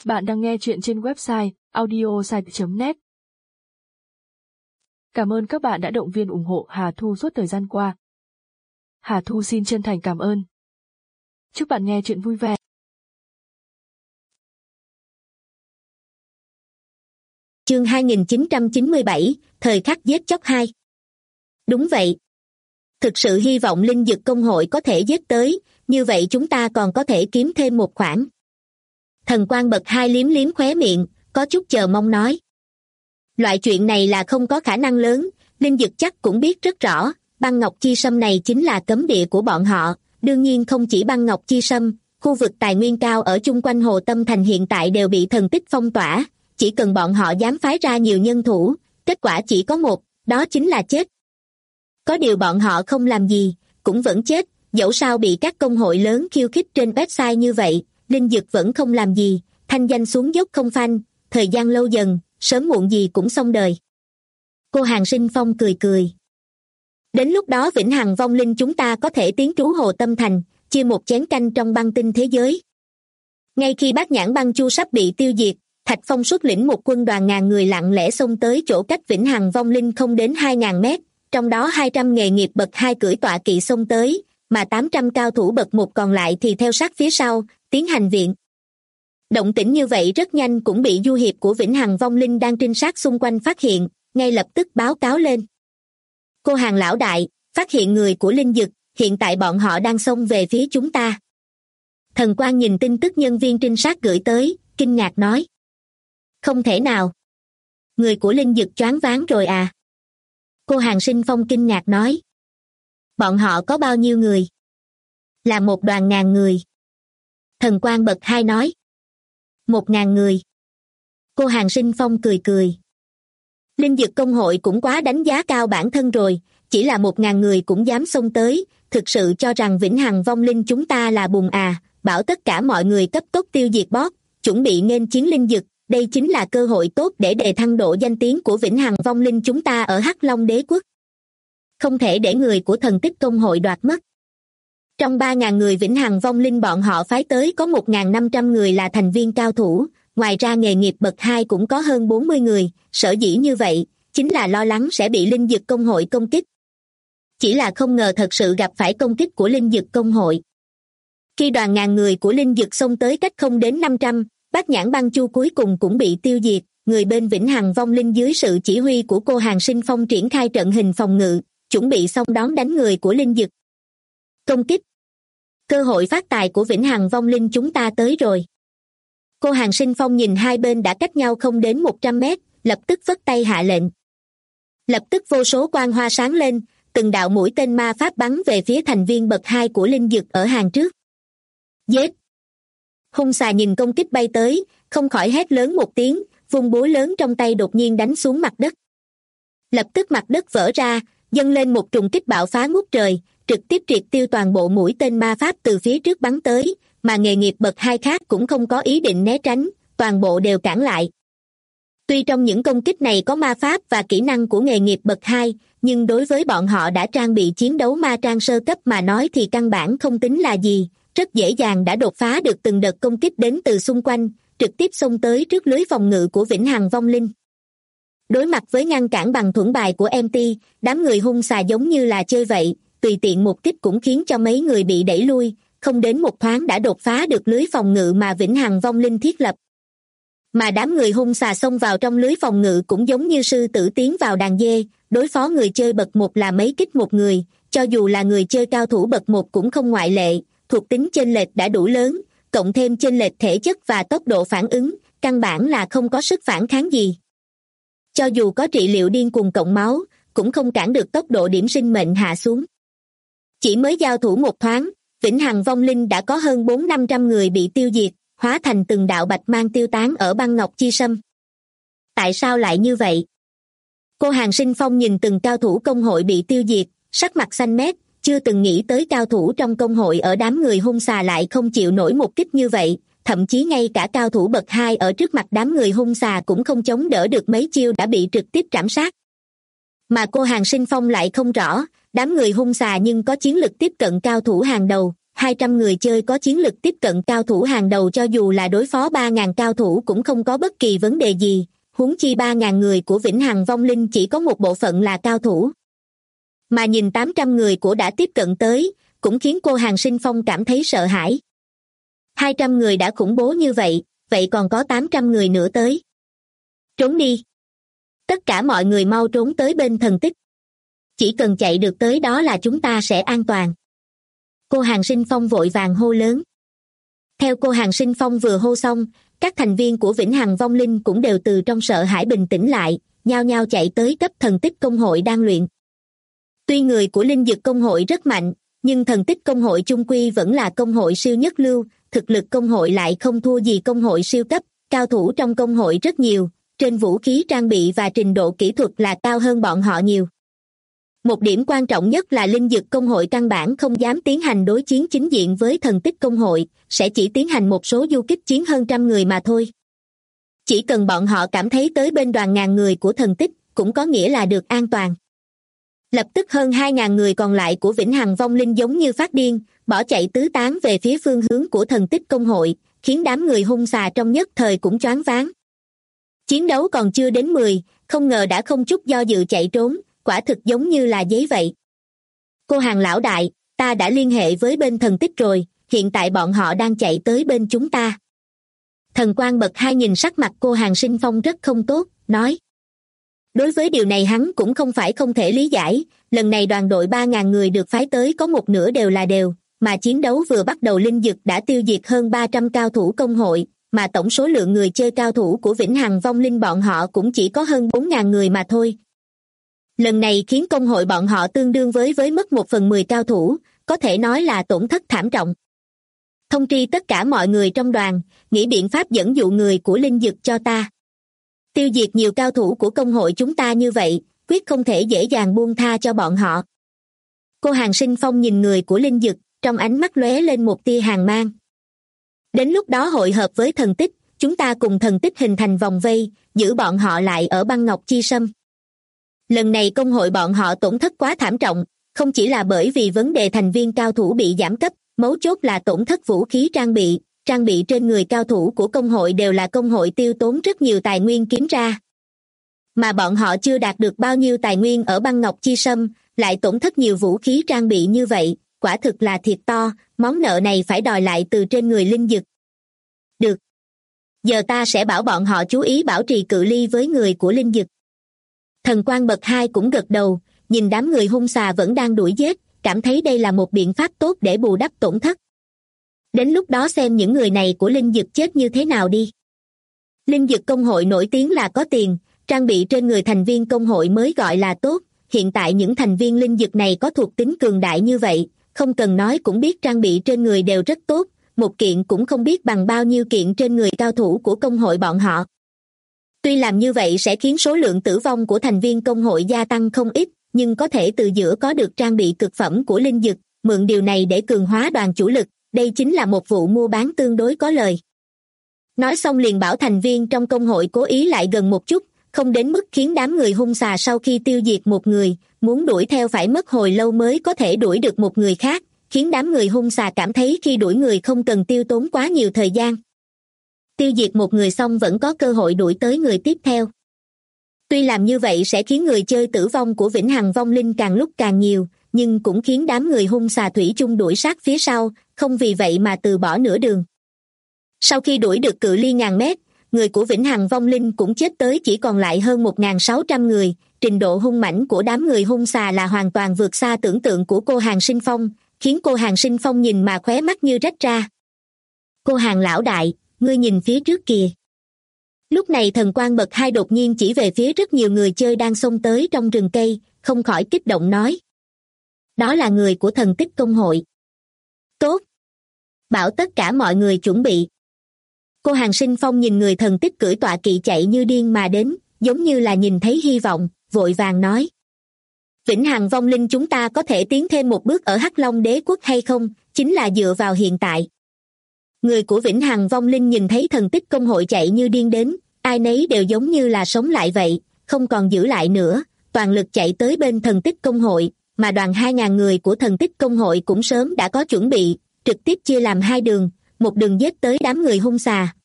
Bạn đang nghe chuyện trên website audiosite.net. Cảm ơn các bạn đã động viên ủng hộ Hà Thu suốt thời gian qua. Hà Thu xin chân thành cảm ơn. Chúc bạn nghe chuyện vui vẻ. Chương 2997, Thời khắc giết chóc 2. Đúng vậy. Thực sự hy vọng linh dực công hội có thể giết tới, như vậy chúng ta còn có thể kiếm thêm một khoản. Thần Quang bậc 2 liếm liếm khóe miệng, có chút chờ mong nói. Loại chuyện này là không có khả năng lớn, linh dực chắc cũng biết rất rõ, băng ngọc chi sâm này chính là cấm địa của bọn họ, đương nhiên không chỉ băng ngọc chi sâm, khu vực tài nguyên cao ở chung quanh Hồ Tâm Thành hiện tại đều bị thần tích phong tỏa, chỉ cần bọn họ dám phái ra nhiều nhân thủ, kết quả chỉ có một, đó chính là chết. Có điều bọn họ không làm gì, cũng vẫn chết, dẫu sao bị các công hội lớn khiêu khích trên website như vậy, linh dực vẫn không làm gì, thanh danh xuống dốc không phanh, thời gian lâu dần, sớm muộn gì cũng xong đời. Cô Hàng Sinh Phong cười cười. Đến lúc đó vĩnh hằng vong linh chúng ta có thể tiến trú Hồ Tâm Thành, chia một chén canh trong băng tinh thế giới. Ngay khi Bát Nhãn Băng Chu sắp bị tiêu diệt, Thạch Phong xuất lĩnh một quân đoàn ngàn người lặng lẽ xông tới chỗ cách vĩnh hằng vong linh không đến 2.000 mét, trong đó 200 nghề nghiệp bậc 2 cưỡi tọa kỵ xông tới, mà 800 cao thủ bậc 1 còn lại thì theo sát phía sau, tiến hành viện. Động tĩnh như vậy rất nhanh cũng bị du hiệp của vĩnh hằng vong linh đang trinh sát xung quanh phát hiện, ngay lập tức báo cáo lên. Cô Hàng lão đại, phát hiện người của linh dực, hiện tại bọn họ đang xông về phía chúng ta. Thần Quang nhìn tin tức nhân viên trinh sát gửi tới, kinh ngạc nói. Không thể nào. Người của linh dực choáng váng rồi à? Cô Hàng Sinh Phong kinh ngạc nói. Bọn họ có bao nhiêu người? Là một đoàn ngàn người. Thần Quang bậc 2 nói. 1.000 người. Cô Hàng Sinh Phong cười cười. Linh dực công hội cũng quá đánh giá cao bản thân rồi, chỉ là 1.000 người cũng dám xông tới, thực sự cho rằng vĩnh hằng vong linh chúng ta là bùn à, bảo tất cả mọi người cấp tốc tiêu diệt boss, chuẩn bị nghênh chiến linh dực, đây chính là cơ hội tốt để đề thăng độ danh tiếng của vĩnh hằng vong linh chúng ta ở Hắc Long Đế quốc. Không thể để người của thần tích công hội đoạt mất. Trong 3.000 người vĩnh hằng vong linh bọn họ phái tới có 1.500 người là thành viên cao thủ, ngoài ra nghề nghiệp bậc 2 cũng có hơn 40 người, sở dĩ như vậy, chính là lo lắng sẽ bị linh dực công hội công kích. Chỉ là không ngờ thật sự gặp phải công kích của linh dực công hội. Khi đoàn ngàn người của linh dực xông tới cách không đến 500, Bát Nhãn Băng Chu cuối cùng cũng bị tiêu diệt, người bên vĩnh hằng vong linh dưới sự chỉ huy của cô Hàng Sinh Phong triển khai trận hình phòng ngự, chuẩn bị xông đón đánh người của linh dực. Công kích. Cơ hội phát tài của vĩnh hằng vong linh chúng ta tới rồi. Cô Hàng Sinh Phong nhìn hai bên đã cách nhau không đến 100 mét, lập tức vất tay hạ lệnh. Lập tức vô số quang hoa sáng lên, từng đạo mũi tên ma pháp bắn về phía thành viên bậc 2 của linh dực ở hàng trước. Giết! Hung xà nhìn công kích bay tới, không khỏi hét lớn một tiếng, vung búa lớn trong tay đột nhiên đánh xuống mặt đất. Lập tức mặt đất vỡ ra, dâng lên một trùng kích bạo phá ngút trời, trực tiếp triệt tiêu toàn bộ mũi tên ma pháp từ phía trước bắn tới, mà nghề nghiệp bậc 2 khác cũng không có ý định né tránh, toàn bộ đều cản lại. Tuy trong những công kích này có ma pháp và kỹ năng của nghề nghiệp bậc 2, nhưng đối với bọn họ đã trang bị chiến đấu ma trang sơ cấp mà nói thì căn bản không tính là gì, rất dễ dàng đã đột phá được từng đợt công kích đến từ xung quanh, trực tiếp xông tới trước lưới phòng ngự của vĩnh hằng vong linh. Đối mặt với ngăn cản bằng thuẫn bài của MT, đám người hung xà giống như là chơi vậy, tùy tiện một kích cũng khiến cho mấy người bị đẩy lui, không đến một thoáng đã đột phá được lưới phòng ngự mà vĩnh hằng vong linh thiết lập. Mà đám người hung xà xông vào trong lưới phòng ngự cũng giống như sư tử tiến vào đàn dê, đối phó người chơi bậc 1 là mấy kích một người, cho dù là người chơi cao thủ bậc 1 cũng không ngoại lệ, thuộc tính chênh lệch đã đủ lớn, cộng thêm chênh lệch thể chất và tốc độ phản ứng, căn bản là không có sức phản kháng gì. Cho dù có trị liệu điên cuồng cộng máu, cũng không cản được tốc độ điểm sinh mệnh hạ xuống. Chỉ mới giao thủ một thoáng, vĩnh hằng vong linh đã có hơn 400-500 người bị tiêu diệt, hóa thành từng đạo bạch mang tiêu tán ở băng ngọc chi sâm. Tại sao lại như vậy? Cô Hàng Sinh Phong nhìn từng cao thủ công hội bị tiêu diệt, sắc mặt xanh mét, chưa từng nghĩ tới cao thủ trong công hội ở đám người hung xà lại không chịu nổi một kích như vậy, thậm chí ngay cả cao thủ bậc 2 ở trước mặt đám người hung xà cũng không chống đỡ được mấy chiêu đã bị trực tiếp trảm sát. Mà cô Hàng Sinh Phong lại không rõ, đám người hung xà nhưng có chiến lực tiếp cận cao thủ hàng đầu, 200 người chơi có chiến lực tiếp cận cao thủ hàng đầu, cho dù là đối phó 3.000 cao thủ cũng không có bất kỳ vấn đề gì, huống chi 3.000 người của Vĩnh Hằng Vong Linh chỉ có một bộ phận là cao thủ. Mà nhìn 800 người của đã tiếp cận tới, cũng khiến cô Hàng Sinh Phong cảm thấy sợ hãi. 200 người đã khủng bố như vậy, vậy còn có 800 người nữa tới. Trốn đi! Tất cả mọi người mau trốn tới bên thần tích. Chỉ cần chạy được tới đó là chúng ta sẽ an toàn. Cô Hàng Sinh Phong vội vàng hô lớn. Theo cô Hàng Sinh Phong vừa hô xong, các thành viên của Vĩnh Hằng Vong Linh cũng đều từ trong sợ hãi bình tĩnh lại, nhao nhao chạy tới cấp thần tích công hội đang luyện. Tuy người của Linh Dực công hội rất mạnh, nhưng thần tích công hội chung quy vẫn là công hội siêu nhất lưu, thực lực công hội lại không thua gì công hội siêu cấp, cao thủ trong công hội rất nhiều, trên vũ khí trang bị và trình độ kỹ thuật là cao hơn bọn họ nhiều. Một điểm quan trọng nhất là Linh Dực công hội căn bản không dám tiến hành đối chiến chính diện với thần tích công hội, sẽ chỉ tiến hành một số du kích chiến hơn trăm người mà thôi. Chỉ cần bọn họ cảm thấy tới bên đoàn ngàn người của thần tích, cũng có nghĩa là được an toàn. Lập tức hơn 2.000 người còn lại của Vĩnh Hằng Vong Linh giống như phát điên, bỏ chạy tứ tán về phía phương hướng của thần tích công hội, khiến đám người hung xà trong nhất thời cũng choáng váng. Chiến đấu còn chưa đến 10, không ngờ đã không chút do dự chạy trốn, quả thực giống như là giấy vậy. Cô Hàng lão đại, ta đã liên hệ với bên thần tích rồi, hiện tại bọn họ đang chạy tới bên chúng ta. Thần Quang bậc 2 nhìn sắc mặt cô Hàng Sinh Phong rất không tốt, nói. Đối với điều này hắn cũng không phải không thể lý giải, lần này đoàn đội 3.000 người được phái tới có một nửa đều là đều, mà chiến đấu vừa bắt đầu Linh Dực đã tiêu diệt hơn 300 cao thủ công hội, mà tổng số lượng người chơi cao thủ của Vĩnh Hằng Vong Linh bọn họ cũng chỉ có hơn 4.000 người mà thôi. Lần này khiến công hội bọn họ tương đương với mất 1/10 cao thủ, có thể nói là tổn thất thảm trọng. Thông tri tất cả mọi người trong đoàn, nghĩ biện pháp dẫn dụ người của Linh Dực cho ta. Tiêu diệt nhiều cao thủ của công hội chúng ta như vậy, quyết không thể dễ dàng buông tha cho bọn họ. Cô Hàng Sinh Phong nhìn người của Linh Dực, trong ánh mắt lóe lên một tia hàn mang. Đến lúc đó hội hợp với thần tích, chúng ta cùng thần tích hình thành vòng vây, giữ bọn họ lại ở băng ngọc chi sâm. Lần này công hội bọn họ tổn thất quá thảm trọng, không chỉ là bởi vì vấn đề thành viên cao thủ bị giảm cấp, mấu chốt là tổn thất vũ khí trang bị trên người cao thủ của công hội đều là công hội tiêu tốn rất nhiều tài nguyên kiếm ra. Mà bọn họ chưa đạt được bao nhiêu tài nguyên ở băng ngọc chi sâm, lại tổn thất nhiều vũ khí trang bị như vậy, quả thực là thiệt to, món nợ này phải đòi lại từ trên người Linh Dực. Được. Giờ ta sẽ bảo bọn họ chú ý bảo trì cự ly với người của Linh Dực. Thần Quang bậc 2 cũng gật đầu, nhìn đám người hung xà vẫn đang đuổi giết, cảm thấy đây là một biện pháp tốt để bù đắp tổn thất. Đến lúc đó xem những người này của Linh Dực chết như thế nào đi. Linh Dực công hội nổi tiếng là có tiền, trang bị trên người thành viên công hội mới gọi là tốt, hiện tại những thành viên Linh Dực này có thuộc tính cường đại như vậy, không cần nói cũng biết trang bị trên người đều rất tốt, một kiện cũng không biết bằng bao nhiêu kiện trên người cao thủ của công hội bọn họ. Tuy làm như vậy sẽ khiến số lượng tử vong của thành viên công hội gia tăng không ít, nhưng có thể từ giữa có được trang bị cực phẩm của Linh Dực, mượn điều này để cường hóa đoàn chủ lực, đây chính là một vụ mua bán tương đối có lời. Nói xong liền bảo thành viên trong công hội cố ý lại gần một chút, không đến mức khiến đám người hung xà sau khi tiêu diệt một người, muốn đuổi theo phải mất hồi lâu mới có thể đuổi được một người khác, khiến đám người hung xà cảm thấy khi đuổi người không cần tiêu tốn quá nhiều thời gian. Tiêu diệt một người xong vẫn có cơ hội đuổi tới người tiếp theo. Tuy làm như vậy sẽ khiến người chơi tử vong của Vĩnh Hằng Vong Linh càng lúc càng nhiều, nhưng cũng khiến đám người hung xà thủy chung đuổi sát phía sau, không vì vậy mà từ bỏ nửa đường. Sau khi đuổi được cự ly ngàn mét, người của Vĩnh Hằng Vong Linh cũng chết tới chỉ còn lại hơn 1.600 người, trình độ hung mãnh của đám người hung xà là hoàn toàn vượt xa tưởng tượng của cô Hàng Sinh Phong, khiến cô Hàng Sinh Phong nhìn mà khóe mắt như rách ra. Cô Hàng lão đại, ngươi nhìn phía trước kìa. Lúc này Thần Quang bậc 2 đột nhiên chỉ về phía rất nhiều người chơi đang xông tới trong rừng cây, không khỏi kích động nói. Đó là người của thần tích công hội. Tốt. Bảo tất cả mọi người chuẩn bị. Cô Hàng Sinh Phong nhìn người thần tích cưỡi tọa kỵ chạy như điên mà đến, giống như là nhìn thấy hy vọng, vội vàng nói. Vĩnh Hằng Vong Linh chúng ta có thể tiến thêm một bước ở Hắc Long Đế Quốc hay không, chính là dựa vào hiện tại. Người của Vĩnh Hằng Vong Linh nhìn thấy thần tích công hội chạy như điên đến, ai nấy đều giống như là sống lại vậy, không còn giữ lại nữa, toàn lực chạy tới bên thần tích công hội, mà đoàn 2.000 người của thần tích công hội cũng sớm đã có chuẩn bị, trực tiếp chia làm hai đường, một đường giết tới đám người hung xà.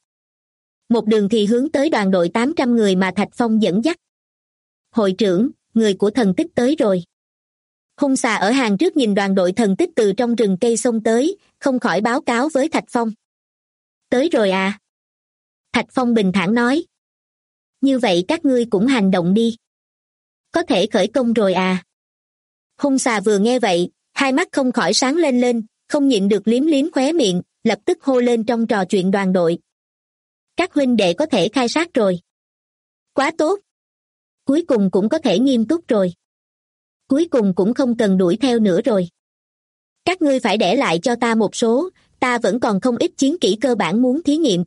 Một đường thì hướng tới đoàn đội 800 người mà Thạch Phong dẫn dắt. Hội trưởng, người của thần tích tới rồi. Hung xà ở hàng trước nhìn đoàn đội thần tích từ trong rừng cây xông tới, không khỏi báo cáo với Thạch Phong. Tới rồi à? Thạch Phong bình thản nói. Như vậy các ngươi cũng hành động đi. Có thể khởi công rồi à? Hung xà vừa nghe vậy, hai mắt không khỏi sáng lên lên, không nhịn được liếm liếm khóe miệng, lập tức hô lên trong trò chuyện đoàn đội. Các huynh đệ có thể khai sát rồi. Quá tốt. Cuối cùng cũng có thể nghiêm túc rồi. Cuối cùng cũng không cần đuổi theo nữa rồi. Các ngươi phải để lại cho ta một số, ta vẫn còn không ít chiến kỹ cơ bản muốn thí nghiệm.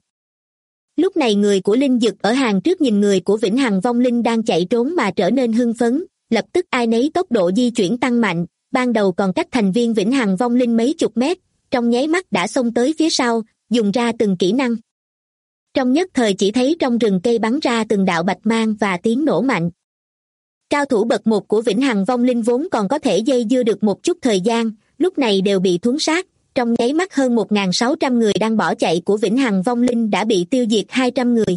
Lúc này người của Linh Dực ở hàng trước nhìn người của Vĩnh Hằng Vong Linh đang chạy trốn mà trở nên hưng phấn, lập tức ai nấy tốc độ di chuyển tăng mạnh, ban đầu còn cách thành viên Vĩnh Hằng Vong Linh mấy chục mét, trong nháy mắt đã xông tới phía sau, dùng ra từng kỹ năng. Trong nhất thời chỉ thấy trong rừng cây bắn ra từng đạo bạch mang và tiếng nổ mạnh. Cao thủ bậc 1 của Vĩnh Hằng Vong Linh vốn còn có thể dây dưa được một chút thời gian, lúc này đều bị thuấn sát, trong nháy mắt hơn 1.600 người đang bỏ chạy của Vĩnh Hằng Vong Linh đã bị tiêu diệt 200 người.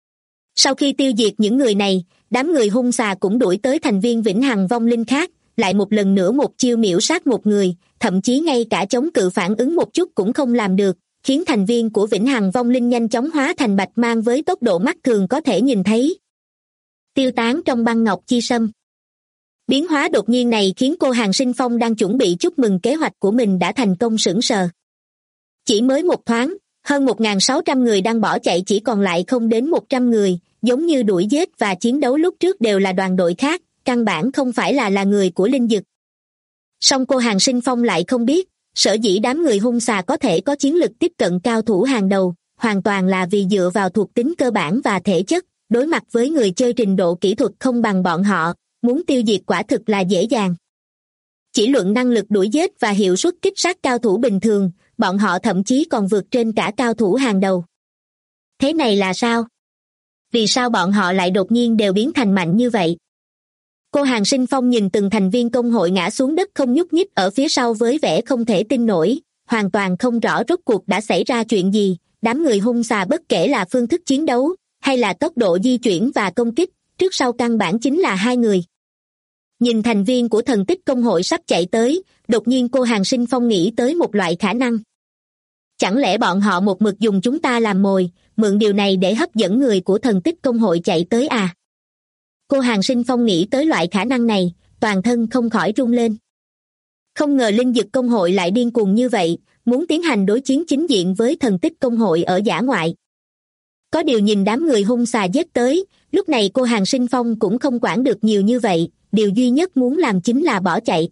Sau khi tiêu diệt những người này, đám người hung xà cũng đuổi tới thành viên Vĩnh Hằng Vong Linh khác, lại một lần nữa một chiêu miểu sát một người, thậm chí ngay cả chống cự phản ứng một chút cũng không làm được, khiến thành viên của Vĩnh Hằng Vong Linh nhanh chóng hóa thành bạch mang với tốc độ mắt thường có thể nhìn thấy. Tiêu tán trong băng ngọc chi sâm. Biến hóa đột nhiên này khiến cô Hàng Sinh Phong đang chuẩn bị chúc mừng kế hoạch của mình đã thành công sững sờ. Chỉ mới một thoáng, hơn 1.600 người đang bỏ chạy chỉ còn lại không đến 100 người, giống như đuổi giết và chiến đấu lúc trước đều là đoàn đội khác, căn bản không phải là người của Linh Dực. Song cô Hàng Sinh Phong lại không biết, sở dĩ đám người hung xà có thể có chiến lực tiếp cận cao thủ hàng đầu, hoàn toàn là vì dựa vào thuộc tính cơ bản và thể chất, đối mặt với người chơi trình độ kỹ thuật không bằng bọn họ, muốn tiêu diệt quả thực là dễ dàng. Chỉ luận năng lực đuổi giết và hiệu suất kích sát cao thủ bình thường, bọn họ thậm chí còn vượt trên cả cao thủ hàng đầu. Thế này là sao? Vì sao bọn họ lại đột nhiên đều biến thành mạnh như vậy? Cô Hàng Sinh Phong nhìn từng thành viên công hội ngã xuống đất không nhúc nhích ở phía sau với vẻ không thể tin nổi, hoàn toàn không rõ rốt cuộc đã xảy ra chuyện gì, đám người hung xà bất kể là phương thức chiến đấu, hay là tốc độ di chuyển và công kích, trước sau căn bản chính là hai người. Nhìn thành viên của thần tích công hội sắp chạy tới, đột nhiên cô Hàng Sinh Phong nghĩ tới một loại khả năng. Chẳng lẽ bọn họ một mực dùng chúng ta làm mồi, mượn điều này để hấp dẫn người của thần tích công hội chạy tới à? Cô Hàng Sinh Phong nghĩ tới loại khả năng này, toàn thân không khỏi run lên. Không ngờ Linh Dực công hội lại điên cuồng như vậy, muốn tiến hành đối chiến chính diện với thần tích công hội ở dã ngoại. Có điều nhìn đám người hung xà giết tới, lúc này cô Hàng Sinh Phong cũng không quản được nhiều như vậy, điều duy nhất muốn làm chính là bỏ chạy.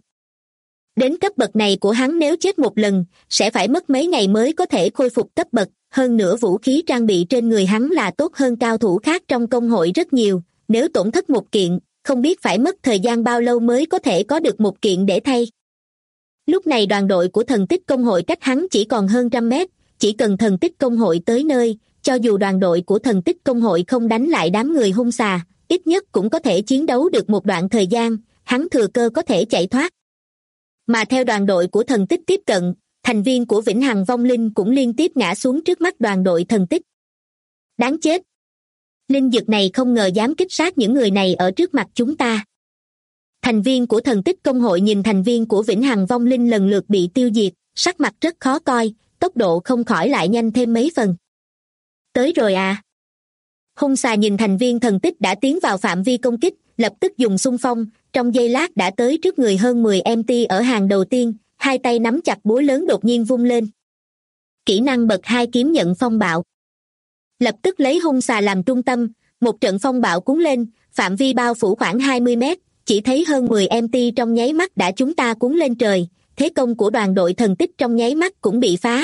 Đến cấp bậc này của hắn nếu chết một lần, sẽ phải mất mấy ngày mới có thể khôi phục cấp bậc, hơn nữa vũ khí trang bị trên người hắn là tốt hơn cao thủ khác trong công hội rất nhiều, nếu tổn thất một kiện, không biết phải mất thời gian bao lâu mới có thể có được một kiện để thay. Lúc này đoàn đội của thần tích công hội cách hắn chỉ còn hơn 100 mét, chỉ cần thần tích công hội tới nơi, cho dù đoàn đội của thần tích công hội không đánh lại đám người hung xà, ít nhất cũng có thể chiến đấu được một đoạn thời gian, hắn thừa cơ có thể chạy thoát. Mà theo đoàn đội của thần tích tiếp cận, thành viên của Vĩnh Hằng Vong Linh cũng liên tiếp ngã xuống trước mắt đoàn đội thần tích. Đáng chết! Linh Dực này không ngờ dám kích sát những người này ở trước mặt chúng ta. Thành viên của thần tích công hội nhìn thành viên của Vĩnh Hằng Vong Linh lần lượt bị tiêu diệt, sắc mặt rất khó coi, tốc độ không khỏi lại nhanh thêm mấy phần. Tới rồi à? Hung xà nhìn thành viên thần tích đã tiến vào phạm vi công kích, lập tức dùng xung phong, trong giây lát đã tới trước người hơn 10 MT ở hàng đầu tiên, hai tay nắm chặt búa lớn đột nhiên vung lên. Kỹ năng bậc 2 kiếm nhận phong bạo. Lập tức lấy hung xà làm trung tâm, một trận phong bạo cuốn lên, phạm vi bao phủ khoảng 20 mét, chỉ thấy hơn 10 MT trong nháy mắt đã chúng ta cuốn lên trời, thế công của đoàn đội thần tích trong nháy mắt cũng bị phá.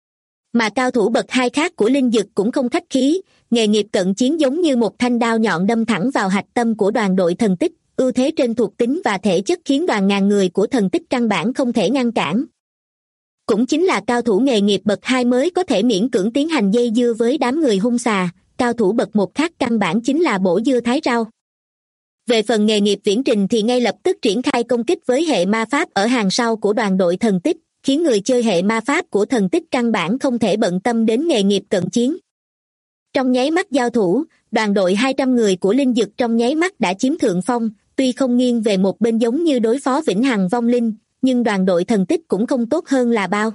Mà cao thủ bậc 2 khác của Linh Dực cũng không khách khí, nghề nghiệp cận chiến giống như một thanh đao nhọn đâm thẳng vào hạch tâm của đoàn đội thần tích, ưu thế trên thuộc tính và thể chất khiến đoàn ngàn người của thần tích căn bản không thể ngăn cản. Cũng chính là cao thủ nghề nghiệp bậc 2 mới có thể miễn cưỡng tiến hành dây dưa với đám người hung xà, cao thủ bậc 1 khác căn bản chính là bổ dưa thái rau. Về phần nghề nghiệp viễn trình thì ngay lập tức triển khai công kích với hệ ma pháp ở hàng sau của đoàn đội thần tích, khiến người chơi hệ ma pháp của thần tích căn bản không thể bận tâm đến nghề nghiệp cận chiến. Trong nháy mắt giao thủ, đoàn đội 200 người của Linh Dực trong nháy mắt đã chiếm thượng phong, tuy không nghiêng về một bên giống như đối phó Vĩnh Hằng Vong Linh, nhưng đoàn đội thần tích cũng không tốt hơn là bao.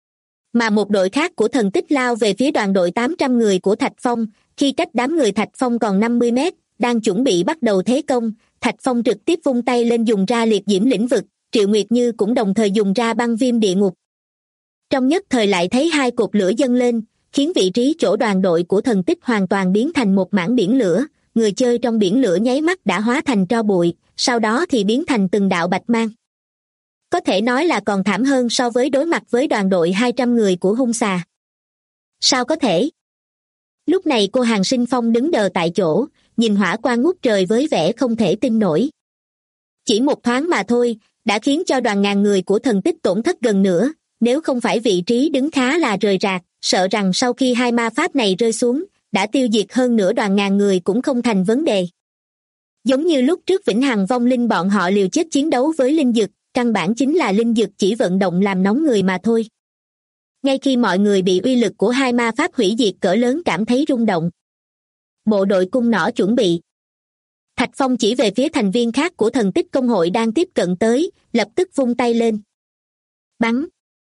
Mà một đội khác của thần tích lao về phía đoàn đội 800 người của Thạch Phong, khi cách đám người Thạch Phong còn 50 mét, đang chuẩn bị bắt đầu thế công, Thạch Phong trực tiếp vung tay lên dùng ra liệt diễm lĩnh vực, Triệu Nguyệt Như cũng đồng thời dùng ra băng viêm địa ngục. Trong nhất thời lại thấy hai cột lửa dâng lên, khiến vị trí chỗ đoàn đội của thần tích hoàn toàn biến thành một mảng biển lửa, người chơi trong biển lửa nháy mắt đã hóa thành tro bụi, sau đó thì biến thành từng đạo bạch mang. Có thể nói là còn thảm hơn so với đối mặt với đoàn đội 200 người của hung xà. Sao có thể? Lúc này cô Hàng Sinh Phong đứng đờ tại chỗ, nhìn hỏa quang ngút trời với vẻ không thể tin nổi. Chỉ một thoáng mà thôi, đã khiến cho đoàn ngàn người của thần tích tổn thất gần nửa, nếu không phải vị trí đứng khá là rời rạc, sợ rằng sau khi hai ma pháp này rơi xuống, đã tiêu diệt hơn nửa đoàn ngàn người cũng không thành vấn đề. Giống như lúc trước Vĩnh Hằng Vong Linh bọn họ liều chết chiến đấu với Linh Dực, căn bản chính là Linh Dực chỉ vận động làm nóng người mà thôi. Ngay khi mọi người bị uy lực của hai ma pháp hủy diệt cỡ lớn cảm thấy rung động, bộ đội cung nỏ chuẩn bị. Thạch Phong chỉ về phía thành viên khác của thần tích công hội đang tiếp cận tới, lập tức vung tay lên. Bắn!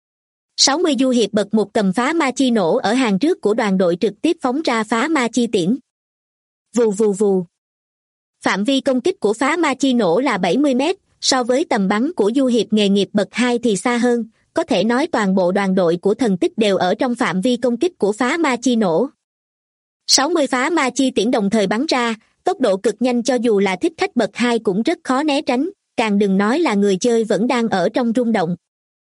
60 du hiệp bậc một cầm phá ma chi nổ ở hàng trước của đoàn đội trực tiếp phóng ra phá ma chi tiễn. Vù vù vù. Phạm vi công kích của phá ma chi nổ là 70 mét, so với tầm bắn của du hiệp nghề nghiệp bậc 2 thì xa hơn, có thể nói toàn bộ đoàn đội của thần tích đều ở trong phạm vi công kích của phá ma chi nổ. 60 phá ma chi tiễn đồng thời bắn ra, tốc độ cực nhanh cho dù là thích khách bậc 2 cũng rất khó né tránh, càng đừng nói là người chơi vẫn đang ở trong rung động.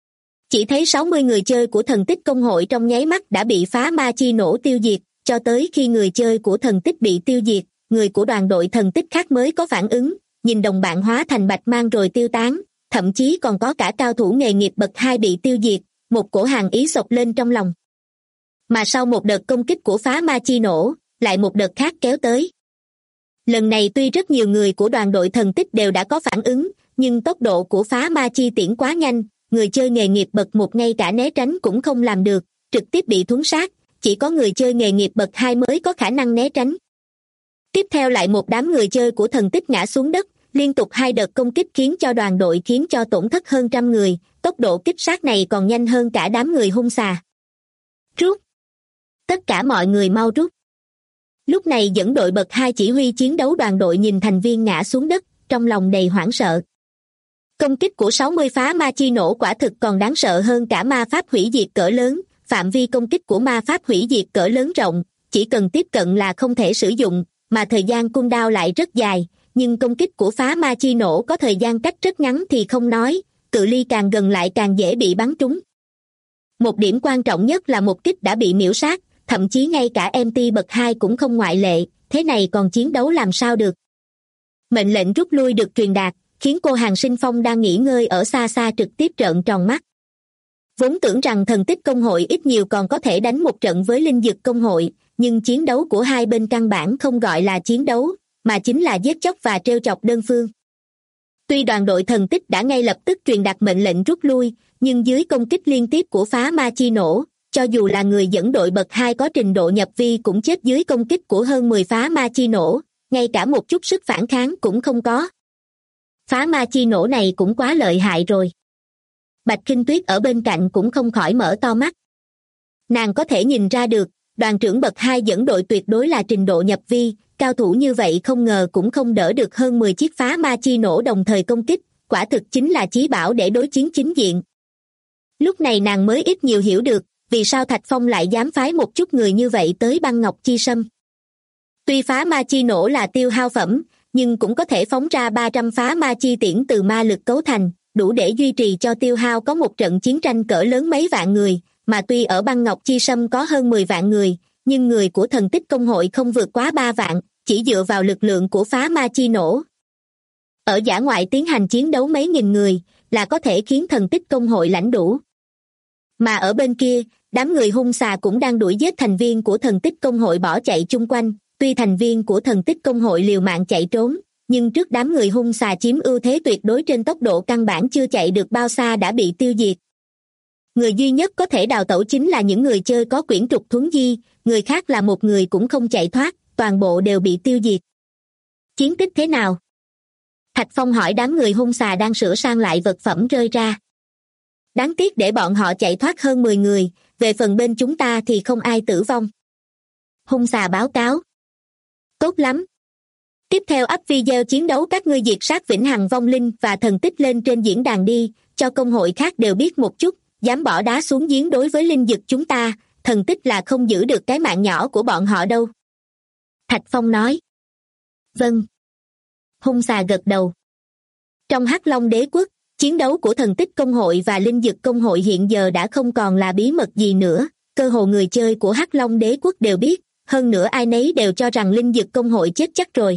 Chỉ thấy 60 người chơi của thần tích công hội trong nháy mắt đã bị phá ma chi nổ tiêu diệt, cho tới khi người chơi của thần tích bị tiêu diệt, người của đoàn đội thần tích khác mới có phản ứng, nhìn đồng bạn hóa thành bạch mang rồi tiêu tán, thậm chí còn có cả cao thủ nghề nghiệp bậc 2 bị tiêu diệt, một cổ hàn ý xộc lên trong lòng. Mà sau một đợt công kích của phá ma chi nổ, lại một đợt khác kéo tới. Lần này tuy rất nhiều người của đoàn đội thần tích đều đã có phản ứng, nhưng tốc độ của phá ma chi tiễn quá nhanh, người chơi nghề nghiệp bậc 1 ngay cả né tránh cũng không làm được, trực tiếp bị thuấn sát, chỉ có người chơi nghề nghiệp bậc 2 mới có khả năng né tránh. Tiếp theo lại một đám người chơi của thần tích ngã xuống đất, liên tục 2 đợt công kích khiến cho tổn thất hơn trăm người, tốc độ kích sát này còn nhanh hơn cả đám người hung xà. Rút! Tất cả mọi người mau rút! Lúc này dẫn đội bậc 2 chỉ huy chiến đấu đoàn đội nhìn thành viên ngã xuống đất, trong lòng đầy hoảng sợ. Công kích của 60 phá ma chi nổ quả thực còn đáng sợ hơn cả ma pháp hủy diệt cỡ lớn, phạm vi công kích của ma pháp hủy diệt cỡ lớn rộng, chỉ cần tiếp cận là không thể sử dụng, mà thời gian cooldown lại rất dài, nhưng công kích của phá ma chi nổ có thời gian cách rất ngắn thì không nói, cự ly càng gần lại càng dễ bị bắn trúng. Một điểm quan trọng nhất là một kích đã bị miễu sát, thậm chí ngay cả MT bậc 2 cũng không ngoại lệ, thế này còn chiến đấu làm sao được. Mệnh lệnh rút lui được truyền đạt, khiến cô Hàng Sinh Phong đang nghỉ ngơi ở xa xa trực tiếp trợn tròn mắt. Vốn tưởng rằng thần tích công hội ít nhiều còn có thể đánh một trận với Linh Dực công hội, nhưng chiến đấu của hai bên căn bản không gọi là chiến đấu, mà chính là giết chóc và trêu chọc đơn phương. Tuy đoàn đội thần tích đã ngay lập tức truyền đạt mệnh lệnh rút lui, nhưng dưới công kích liên tiếp của phá ma chi nổ, cho dù là người dẫn đội bậc 2 có trình độ nhập vi cũng chết dưới công kích của hơn 10 phá ma chi nổ, ngay cả một chút sức phản kháng cũng không có. Phá ma chi nổ này cũng quá lợi hại rồi. Bạch Kinh Tuyết ở bên cạnh cũng không khỏi mở to mắt. Nàng có thể nhìn ra được, đoàn trưởng bậc 2 dẫn đội tuyệt đối là trình độ nhập vi, cao thủ như vậy không ngờ cũng không đỡ được hơn 10 chiếc phá ma chi nổ đồng thời công kích, quả thực chính là chí bảo để đối chiến chính diện. Lúc này nàng mới ít nhiều hiểu được, vì sao Thạch Phong lại dám phái một chút người như vậy tới băng ngọc chi sâm. Tuy phá ma chi nổ là tiêu hao phẩm, nhưng cũng có thể phóng ra 300 phá ma chi tiễn từ ma lực cấu thành, đủ để duy trì cho tiêu hao có một trận chiến tranh cỡ lớn mấy vạn người, mà tuy ở băng ngọc chi sâm có hơn 10 vạn người, nhưng người của thần tích công hội không vượt quá 3 vạn, chỉ dựa vào lực lượng của phá ma chi nổ. Ở dã ngoại tiến hành chiến đấu mấy nghìn người, là có thể khiến thần tích công hội lãnh đủ. Mà ở bên kia, đám người hung xà cũng đang đuổi giết thành viên của thần tích công hội bỏ chạy chung quanh, tuy thành viên của thần tích công hội liều mạng chạy trốn, nhưng trước đám người hung xà chiếm ưu thế tuyệt đối trên tốc độ căn bản chưa chạy được bao xa đã bị tiêu diệt. Người duy nhất có thể đào tẩu chính là những người chơi có quyển trục thuấn di, người khác là một người cũng không chạy thoát, toàn bộ đều bị tiêu diệt. Chiến tích thế nào? Thạch Phong hỏi đám người hung xà đang sửa sang lại vật phẩm rơi ra. Đáng tiếc để bọn họ chạy thoát hơn 10 người, về phần bên chúng ta thì không ai tử vong. Hung xà báo cáo. Tốt lắm. Tiếp theo up video chiến đấu các ngươi diệt sát vĩnh hằng vong linh và thần tích lên trên diễn đàn đi, cho công hội khác đều biết một chút, dám bỏ đá xuống giếng đối với linh dực chúng ta, thần tích là không giữ được cái mạng nhỏ của bọn họ đâu. Thạch Phong nói. Vâng. Hung xà gật đầu. Trong Hắc Long Đế Quốc, chiến đấu của thần tích công hội và linh dực công hội hiện giờ đã không còn là bí mật gì nữa, cơ hồ người chơi của Hắc Long Đế Quốc đều biết, hơn nữa ai nấy đều cho rằng linh dực công hội chết chắc rồi.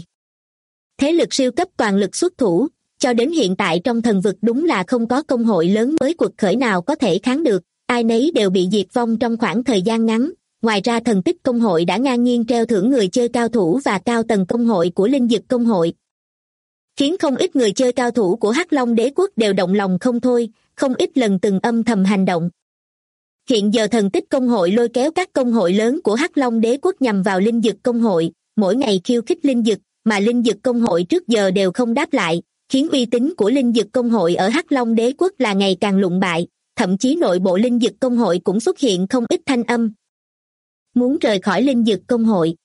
Thế lực siêu cấp toàn lực xuất thủ, cho đến hiện tại trong thần vực đúng là không có công hội lớn mới quật khởi nào có thể kháng được, ai nấy đều bị diệt vong trong khoảng thời gian ngắn. Ngoài ra thần tích công hội đã ngang nhiên treo thưởng người chơi cao thủ và cao tầng công hội của linh dực công hội, khiến không ít người chơi cao thủ của Hắc Long Đế Quốc đều động lòng không thôi, không ít lần từng âm thầm hành động. Hiện giờ thần tích công hội lôi kéo các công hội lớn của Hắc Long Đế Quốc nhằm vào linh dực công hội, mỗi ngày khiêu khích linh dực, mà linh dực công hội trước giờ đều không đáp lại, khiến uy tín của linh dực công hội ở Hắc Long Đế Quốc là ngày càng lụng bại, thậm chí nội bộ linh dực công hội cũng xuất hiện không ít thanh âm muốn rời khỏi linh dực công hội.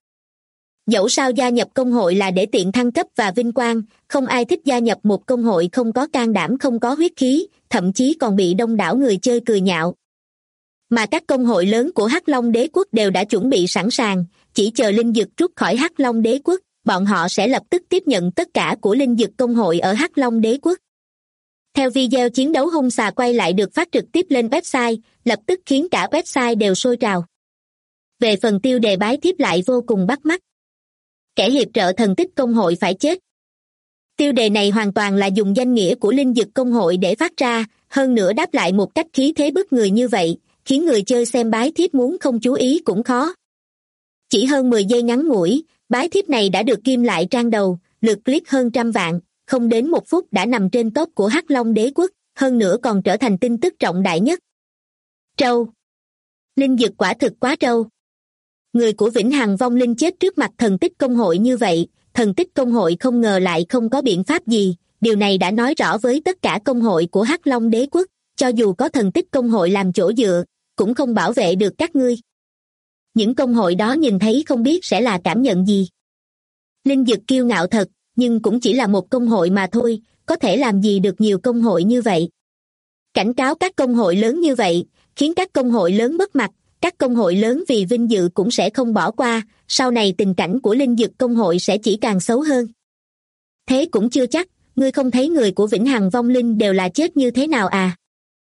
Dẫu sao gia nhập công hội là để tiện thăng cấp và vinh quang, không ai thích gia nhập một công hội không có can đảm không có huyết khí, thậm chí còn bị đông đảo người chơi cười nhạo. Mà các công hội lớn của Hắc Long Đế Quốc đều đã chuẩn bị sẵn sàng, chỉ chờ linh dực rút khỏi Hắc Long Đế Quốc, bọn họ sẽ lập tức tiếp nhận tất cả của linh dực công hội ở Hắc Long Đế Quốc. Theo video chiến đấu hung xà quay lại được phát trực tiếp lên website, lập tức khiến cả website đều sôi trào. Về phần tiêu đề bái thiếp lại vô cùng bắt mắt. Kẻ hiệp trợ thần tích công hội phải chết. Tiêu đề này hoàn toàn là dùng danh nghĩa của linh dực công hội để phát ra, hơn nữa đáp lại một cách khí thế bức người như vậy, khiến người chơi xem bái thiếp muốn không chú ý cũng khó. Chỉ hơn 10 giây ngắn ngủi, bái thiếp này đã được ghim lại trang đầu, lượt click hơn 100 vạn, không đến 1 phút đã nằm trên top của Hắc Long Đế Quốc, hơn nữa còn trở thành tin tức trọng đại nhất. Trâu. Linh dực quả thực quá trâu. Người của Vĩnh Hằng Vong Linh chết trước mặt thần tích công hội như vậy, thần tích công hội không ngờ lại không có biện pháp gì, điều này đã nói rõ với tất cả công hội của Hắc Long Đế Quốc, cho dù có thần tích công hội làm chỗ dựa, cũng không bảo vệ được các ngươi. Những công hội đó nhìn thấy không biết sẽ là cảm nhận gì. Linh dực kiêu ngạo thật, nhưng cũng chỉ là một công hội mà thôi, có thể làm gì được nhiều công hội như vậy. Cảnh cáo các công hội lớn như vậy, khiến các công hội lớn mất mặt, các công hội lớn vì vinh dự cũng sẽ không bỏ qua, sau này tình cảnh của linh dực công hội sẽ chỉ càng xấu hơn. Thế cũng chưa chắc, ngươi không thấy người của Vĩnh Hằng Vong Linh đều là chết như thế nào à?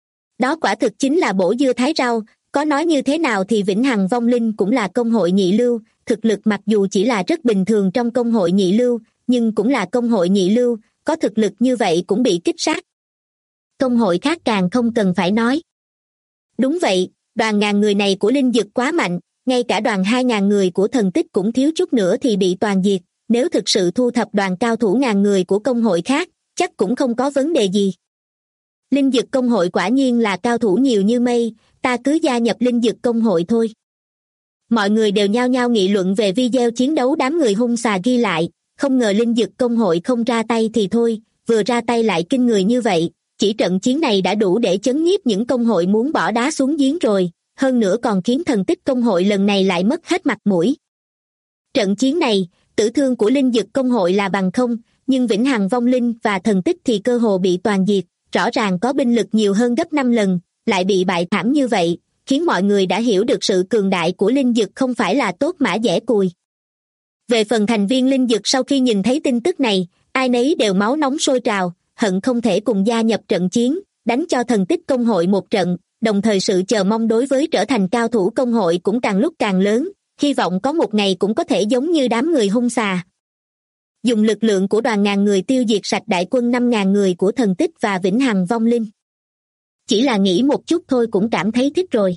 Đó quả thực chính là bổ dưa thái rau, có nói như thế nào thì Vĩnh Hằng Vong Linh cũng là công hội nhị lưu, thực lực mặc dù chỉ là rất bình thường trong công hội nhị lưu, nhưng cũng là công hội nhị lưu, có thực lực như vậy cũng bị kích sát. Công hội khác càng không cần phải nói. Đúng vậy, đoàn ngàn người này của linh dực quá mạnh, ngay cả đoàn 2.000 người của thần tích cũng thiếu chút nữa thì bị toàn diệt, nếu thực sự thu thập đoàn cao thủ ngàn người của công hội khác, chắc cũng không có vấn đề gì. Linh dực công hội quả nhiên là cao thủ nhiều như mây, ta cứ gia nhập linh dực công hội thôi. Mọi người đều nhao nhao nghị luận về video chiến đấu đám người hung xà ghi lại, không ngờ linh dực công hội không ra tay thì thôi, vừa ra tay lại kinh người như vậy, chỉ trận chiến này đã đủ để chấn nhiếp những công hội muốn bỏ đá xuống giếng rồi, hơn nữa còn khiến thần tích công hội lần này lại mất hết mặt mũi. Trận chiến này, tử thương của linh dực công hội là bằng không, nhưng Vĩnh Hằng Vong Linh và thần tích thì cơ hồ bị toàn diệt, rõ ràng có binh lực nhiều hơn gấp 5 lần, lại bị bại thảm như vậy, khiến mọi người đã hiểu được sự cường đại của linh dực không phải là tốt mã dẻ cùi. Về phần thành viên linh dực sau khi nhìn thấy tin tức này, ai nấy đều máu nóng sôi trào, hận không thể cùng gia nhập trận chiến, đánh cho thần tích công hội một trận, đồng thời sự chờ mong đối với trở thành cao thủ công hội cũng càng lúc càng lớn, hy vọng có một ngày cũng có thể giống như đám người hung xà. Dùng lực lượng của đoàn ngàn người tiêu diệt sạch đại quân 5.000 người của thần tích và Vĩnh Hằng Vong Linh. Chỉ là nghĩ một chút thôi cũng cảm thấy thích rồi.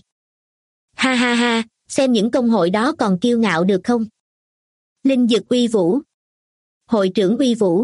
Ha ha ha, xem những công hội đó còn kiêu ngạo được không? Linh dực uy vũ. Hội trưởng uy vũ.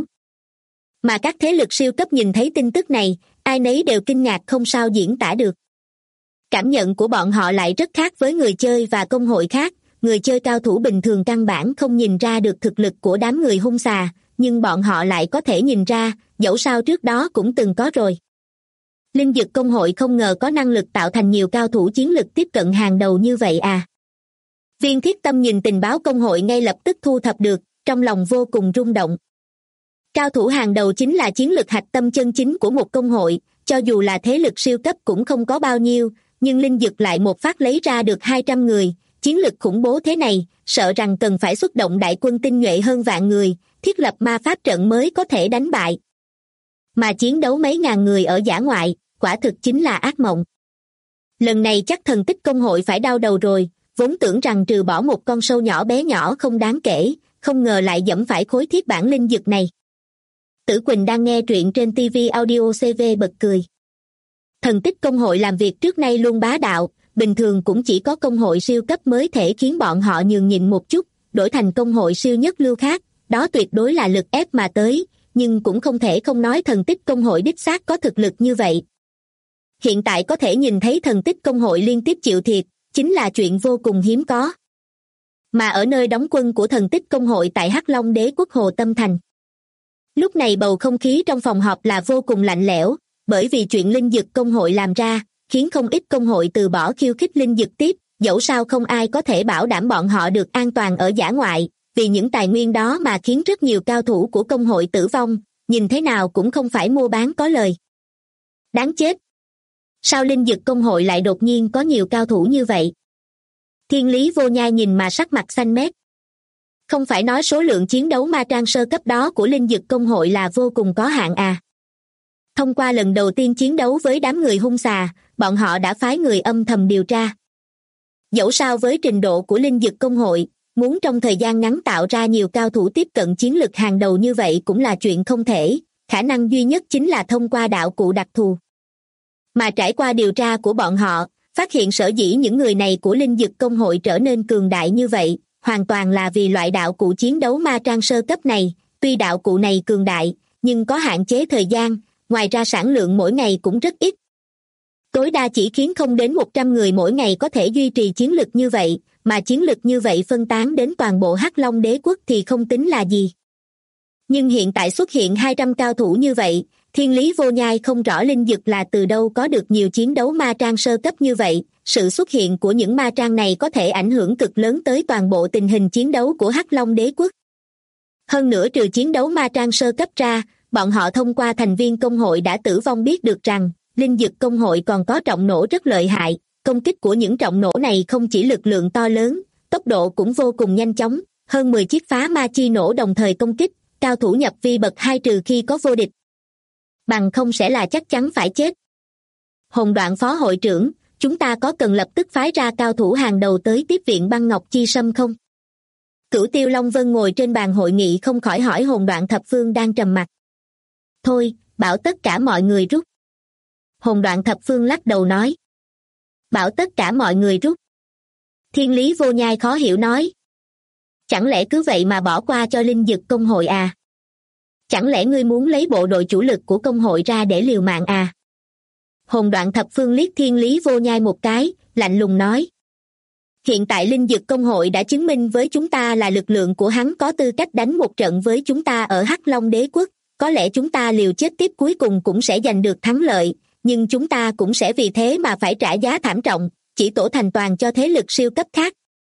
Mà các thế lực siêu cấp nhìn thấy tin tức này, ai nấy đều kinh ngạc không sao diễn tả được. Cảm nhận của bọn họ lại rất khác với người chơi và công hội khác. Người chơi cao thủ bình thường căn bản không nhìn ra được thực lực của đám người hung xà, nhưng bọn họ lại có thể nhìn ra, dẫu sao trước đó cũng từng có rồi. Linh dực công hội không ngờ có năng lực tạo thành nhiều cao thủ chiến lực tiếp cận hàng đầu như vậy à. Viên Thiết Tâm nhìn tình báo công hội ngay lập tức thu thập được, trong lòng vô cùng rung động. Cao thủ hàng đầu chính là chiến lực hạch tâm chân chính của một công hội, cho dù là thế lực siêu cấp cũng không có bao nhiêu, nhưng linh dực lại một phát lấy ra được 200 người, chiến lực khủng bố thế này, sợ rằng cần phải xuất động đại quân tinh nhuệ hơn vạn người, thiết lập ma pháp trận mới có thể đánh bại. Mà chiến đấu mấy ngàn người ở dã ngoại, quả thực chính là ác mộng. Lần này chắc thần tích công hội phải đau đầu rồi, vốn tưởng rằng trừ bỏ một con sâu nhỏ bé nhỏ không đáng kể, không ngờ lại dẫm phải khối thiết bản linh dực này. Tử Quỳnh đang nghe truyện trên TV Audio CV bật cười. Thần tích công hội làm việc trước nay luôn bá đạo, bình thường cũng chỉ có công hội siêu cấp mới thể khiến bọn họ nhường nhịn một chút, đổi thành công hội siêu nhất lưu khác, đó tuyệt đối là lực ép mà tới, nhưng cũng không thể không nói thần tích công hội đích xác có thực lực như vậy. Hiện tại có thể nhìn thấy thần tích công hội liên tiếp chịu thiệt, chính là chuyện vô cùng hiếm có. Mà ở nơi đóng quân của thần tích công hội tại Hắc Long Đế quốc Hồ Tâm Thành. Lúc này bầu không khí trong phòng họp là vô cùng lạnh lẽo, bởi vì chuyện linh dực công hội làm ra, khiến không ít công hội từ bỏ khiêu khích linh dực tiếp, dẫu sao không ai có thể bảo đảm bọn họ được an toàn ở dã ngoại, vì những tài nguyên đó mà khiến rất nhiều cao thủ của công hội tử vong, nhìn thế nào cũng không phải mua bán có lời. Đáng chết! Sao linh dực công hội lại đột nhiên có nhiều cao thủ như vậy? Thiên Lý Vô Nhai nhìn mà sắc mặt xanh mét. Không phải nói số lượng chiến đấu ma trang sơ cấp đó của linh dực công hội là vô cùng có hạn à? Thông qua lần đầu tiên chiến đấu với đám người hung xà, bọn họ đã phái người âm thầm điều tra. Dẫu sao với trình độ của linh dực công hội, muốn trong thời gian ngắn tạo ra nhiều cao thủ tiếp cận chiến lực hàng đầu như vậy cũng là chuyện không thể, khả năng duy nhất chính là thông qua đạo cụ đặc thù. Mà trải qua điều tra của bọn họ, phát hiện sở dĩ những người này của linh dực công hội trở nên cường đại như vậy, hoàn toàn là vì loại đạo cụ chiến đấu ma trang sơ cấp này. Tuy đạo cụ này cường đại, nhưng có hạn chế thời gian, ngoài ra sản lượng mỗi ngày cũng rất ít. Tối đa chỉ khiến không đến 100 người mỗi ngày có thể duy trì chiến lực như vậy, mà chiến lực như vậy phân tán đến toàn bộ Hắc Long Đế quốc thì không tính là gì. Nhưng hiện tại xuất hiện 200 cao thủ như vậy, Thiên Lý Vô Nhai không rõ linh dực là từ đâu có được nhiều chiến đấu ma trang sơ cấp như vậy. Sự xuất hiện của những ma trang này có thể ảnh hưởng cực lớn tới toàn bộ tình hình chiến đấu của Hắc Long Đế quốc. Hơn nữa trừ chiến đấu ma trang sơ cấp ra, bọn họ thông qua thành viên công hội đã tử vong biết được rằng, linh dực công hội còn có trọng nổ rất lợi hại. Công kích của những trọng nổ này không chỉ lực lượng to lớn, tốc độ cũng vô cùng nhanh chóng, hơn 10 chiếc phá ma chi nổ đồng thời công kích, cao thủ nhập vi bậc 2 trừ khi có vô địch. Bằng không sẽ là chắc chắn phải chết. Hồn Đoạn phó hội trưởng, chúng ta có cần lập tức phái ra cao thủ hàng đầu tới tiếp viện Băng Ngọc Chi Sâm không? Cửu Tiêu Long Vân ngồi trên bàn hội nghị không khỏi hỏi Hồn Đoạn thập phương đang trầm mặc. Thôi, bảo tất cả mọi người rút. Hồn Đoạn thập phương lắc đầu nói. Bảo tất cả mọi người rút. Thiên Lý Vô Nhai khó hiểu nói. Chẳng lẽ cứ vậy mà bỏ qua cho linh dực công hội à? Chẳng lẽ ngươi muốn lấy bộ đội chủ lực của công hội ra để liều mạng à? Hồn Đoạn thập phương liếc Thiên Lý Vô Nhai một cái, lạnh lùng nói. Hiện tại linh dực công hội đã chứng minh với chúng ta là lực lượng của hắn có tư cách đánh một trận với chúng ta ở Hắc Long Đế quốc. Có lẽ chúng ta liều chết tiếp cuối cùng cũng sẽ giành được thắng lợi, nhưng chúng ta cũng sẽ vì thế mà phải trả giá thảm trọng, chỉ tổ thành toàn cho thế lực siêu cấp khác.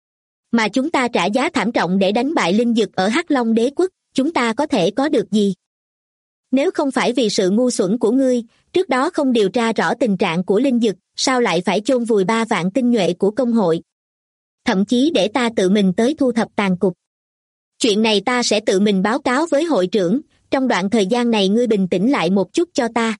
Mà chúng ta trả giá thảm trọng để đánh bại linh dực ở Hắc Long Đế quốc, chúng ta có thể có được gì? Nếu không phải vì sự ngu xuẩn của ngươi, trước đó không điều tra rõ tình trạng của linh dực, sao lại phải chôn vùi 3 vạn tinh nhuệ của công hội? Thậm chí để ta tự mình tới thu thập tàn cục. Chuyện này ta sẽ tự mình báo cáo với hội trưởng, trong đoạn thời gian này ngươi bình tĩnh lại một chút cho ta.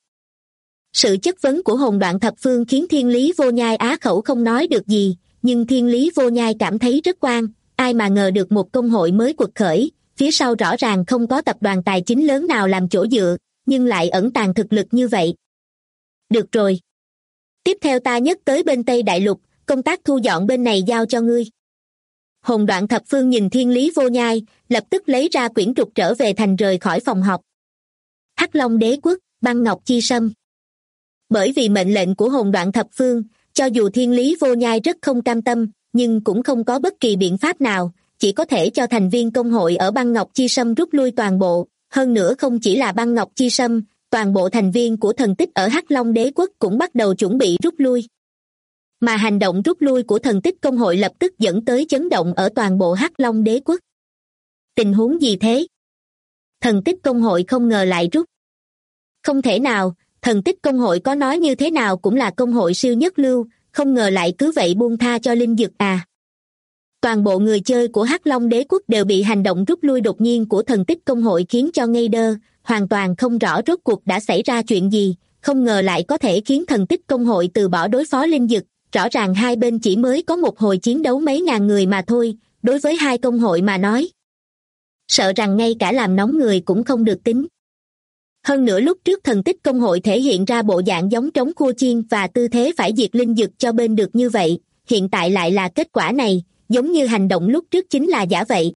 Sự chất vấn của Hồn Đoạn thập phương khiến Thiên Lý Vô Nhai á khẩu không nói được gì, nhưng Thiên Lý Vô Nhai cảm thấy rất oan, ai mà ngờ được một công hội mới quật khởi, phía sau rõ ràng không có tập đoàn tài chính lớn nào làm chỗ dựa, nhưng lại ẩn tàng thực lực như vậy. Được rồi. Tiếp theo ta nhấc tới bên Tây Đại Lục, công tác thu dọn bên này giao cho ngươi. Hồn Đoạn thập phương nhìn Thiên Lý Vô Nhai, lập tức lấy ra quyển trục trở về thành rời khỏi phòng họp. Hắc Long Đế quốc, Băng Ngọc Chi Sâm. Bởi vì mệnh lệnh của Hồn Đoạn thập phương, Cho dù thiên lý vô nhai rất không cam tâm, nhưng cũng không có bất kỳ biện pháp nào, chỉ có thể cho thành viên công hội ở băng ngọc chi sâm rút lui toàn bộ. Hơn nữa không chỉ là băng ngọc chi sâm, toàn bộ thành viên của thần tích ở Hắc Long đế quốc cũng bắt đầu chuẩn bị rút lui. Mà hành động rút lui của thần tích công hội lập tức dẫn tới chấn động ở toàn bộ Hắc Long đế quốc. Tình huống gì thế? Thần tích công hội không ngờ lại rút. Không thể nào, thần tích công hội có nói như thế nào cũng là công hội siêu nhất lưu, không ngờ lại cứ vậy buông tha cho linh dược à. Toàn bộ người chơi của Hắc Long đế quốc đều bị hành động rút lui đột nhiên của thần tích công hội khiến cho ngây đơ, hoàn toàn không rõ rốt cuộc đã xảy ra chuyện gì, không ngờ lại có thể khiến thần tích công hội từ bỏ đối phó linh dược. Rõ ràng hai bên chỉ mới có một hồi chiến đấu mấy ngàn người mà thôi, đối với hai công hội mà nói. Sợ rằng ngay cả làm nóng người cũng không được tính. Hơn nữa lúc trước thần tích công hội thể hiện ra bộ dạng giống trống khua chiên và tư thế phải diệt linh dược cho bên được như vậy, hiện tại lại là kết quả này, giống như hành động lúc trước chính là giả vậy.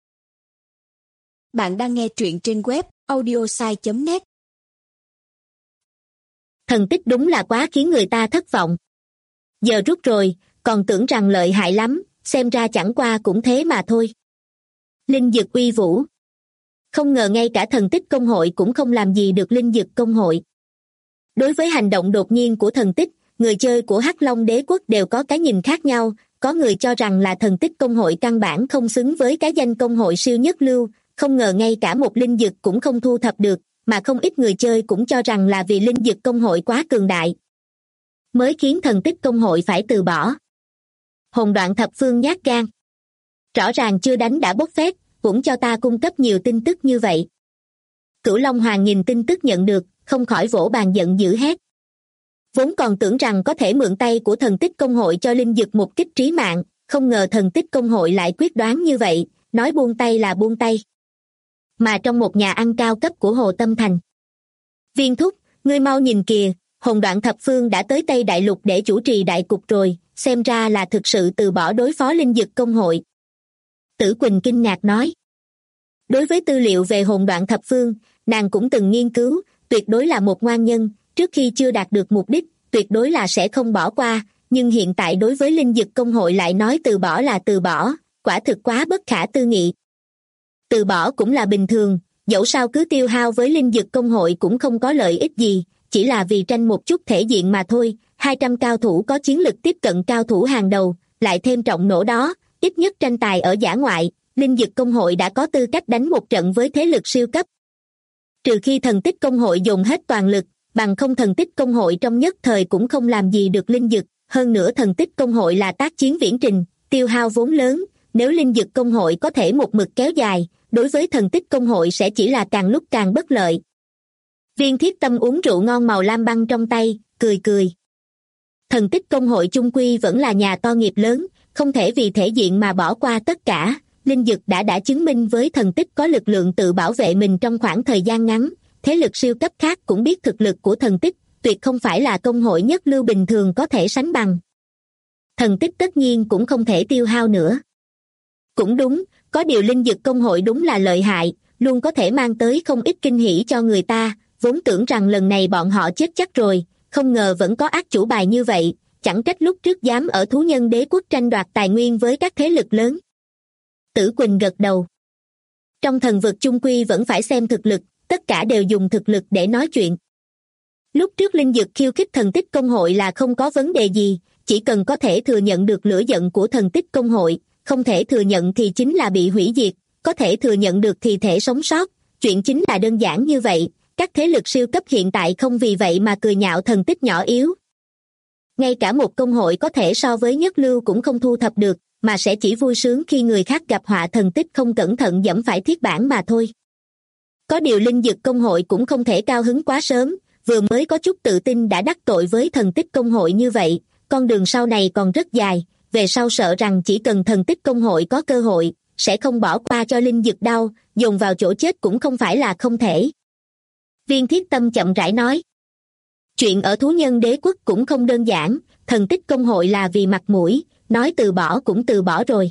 Bạn đang nghe truyện trên web audiosai.net. Thần tích đúng là quá khiến người ta thất vọng. Giờ rút rồi, còn tưởng rằng lợi hại lắm, xem ra chẳng qua cũng thế mà thôi. Linh dược uy vũ. Không ngờ ngay cả thần tích công hội cũng không làm gì được linh dược công hội. Đối với hành động đột nhiên của thần tích, người chơi của Hắc Long đế quốc đều có cái nhìn khác nhau, có người cho rằng là thần tích công hội căn bản không xứng với cái danh công hội siêu nhất lưu, không ngờ ngay cả một linh dược cũng không thu thập được, mà không ít người chơi cũng cho rằng là vì linh dược công hội quá cường đại mới khiến thần tích công hội phải từ bỏ. Hồn Đoạn thập phương nhát gan. Rõ ràng chưa đánh đã bốc phét, cũng cho ta cung cấp nhiều tin tức như vậy. Cửu Long Hoàng nhìn tin tức nhận được, không khỏi vỗ bàn giận dữ hét. Vốn còn tưởng rằng có thể mượn tay của thần tích công hội cho linh dược một kích trí mạng, không ngờ thần tích công hội lại quyết đoán như vậy, nói buông tay là buông tay. Mà trong một nhà ăn cao cấp của Hồ Tâm Thành. Viên thúc, ngươi mau nhìn kìa, Hồn Đoạn thập phương đã tới Tây Đại Lục để chủ trì đại cục rồi, xem ra là thực sự từ bỏ đối phó linh dược công hội. Tử Quỳnh kinh ngạc nói. Đối với tư liệu về Hồn Đoạn thập phương, nàng cũng từng nghiên cứu, tuyệt đối là một ngoan nhân, trước khi chưa đạt được mục đích, tuyệt đối là sẽ không bỏ qua, nhưng hiện tại đối với linh dược công hội lại nói từ bỏ là từ bỏ, quả thực quá bất khả tư nghị. Từ bỏ cũng là bình thường, dẫu sao cứ tiêu hao với linh dược công hội cũng không có lợi ích gì, chỉ là vì tranh một chút thể diện mà thôi. 200 cao thủ có chiến lực tiếp cận cao thủ hàng đầu, lại thêm trọng nổ đó, ít nhất tranh tài ở dã ngoại, linh dược công hội đã có tư cách đánh một trận với thế lực siêu cấp. Trừ khi thần tích công hội dồn hết toàn lực, bằng không thần tích công hội trong nhất thời cũng không làm gì được linh dược, hơn nữa thần tích công hội là tác chiến viễn trình, tiêu hao vốn lớn, nếu linh dược công hội có thể một mực kéo dài, đối với thần tích công hội sẽ chỉ là càng lúc càng bất lợi. Viên Thiết Tâm uống rượu ngon màu lam băng trong tay, cười cười. Thần tích công hội chung quy vẫn là nhà to nghiệp lớn, không thể vì thể diện mà bỏ qua tất cả. Linh dược đã chứng minh với thần tích có lực lượng tự bảo vệ mình trong khoảng thời gian ngắn, thế lực siêu cấp khác cũng biết thực lực của thần tích, tuyệt không phải là công hội nhất lưu bình thường có thể sánh bằng. Thần tích tất nhiên cũng không thể tiêu hao nữa. Cũng đúng, có điều linh dược công hội đúng là lợi hại, luôn có thể mang tới không ít kinh hỉ cho người ta, vốn tưởng rằng lần này bọn họ chết chắc rồi, không ngờ vẫn có ác chủ bài như vậy, chẳng trách lúc trước dám ở thú nhân đế quốc tranh đoạt tài nguyên với các thế lực lớn. Tử Quỳnh gật đầu. Trong thần vực chung quy vẫn phải xem thực lực, tất cả đều dùng thực lực để nói chuyện. Lúc trước linh dược khiêu khích thần tích công hội là không có vấn đề gì, chỉ cần có thể thừa nhận được lửa giận của thần tích công hội, không thể thừa nhận thì chính là bị hủy diệt, có thể thừa nhận được thì thể sống sót, chuyện chính là đơn giản như vậy, các thế lực siêu cấp hiện tại không vì vậy mà cười nhạo thần tích nhỏ yếu. Ngay cả một công hội có thể so với nhất lưu cũng không thu thập được, mà sẽ chỉ vui sướng khi người khác gặp họa thần tích không cẩn thận dẫm phải thiết bản mà thôi. Có điều linh dược công hội cũng không thể cao hứng quá sớm, vừa mới có chút tự tin đã đắc tội với thần tích công hội như vậy, con đường sau này còn rất dài, về sau sợ rằng chỉ cần thần tích công hội có cơ hội, sẽ không bỏ qua cho linh dược đau, dồn vào chỗ chết cũng không phải là không thể. Viên Thiết Tâm chậm rãi nói. Chuyện ở thú nhân đế quốc cũng không đơn giản, thần tích công hội là vì mặt mũi, nói từ bỏ cũng từ bỏ rồi.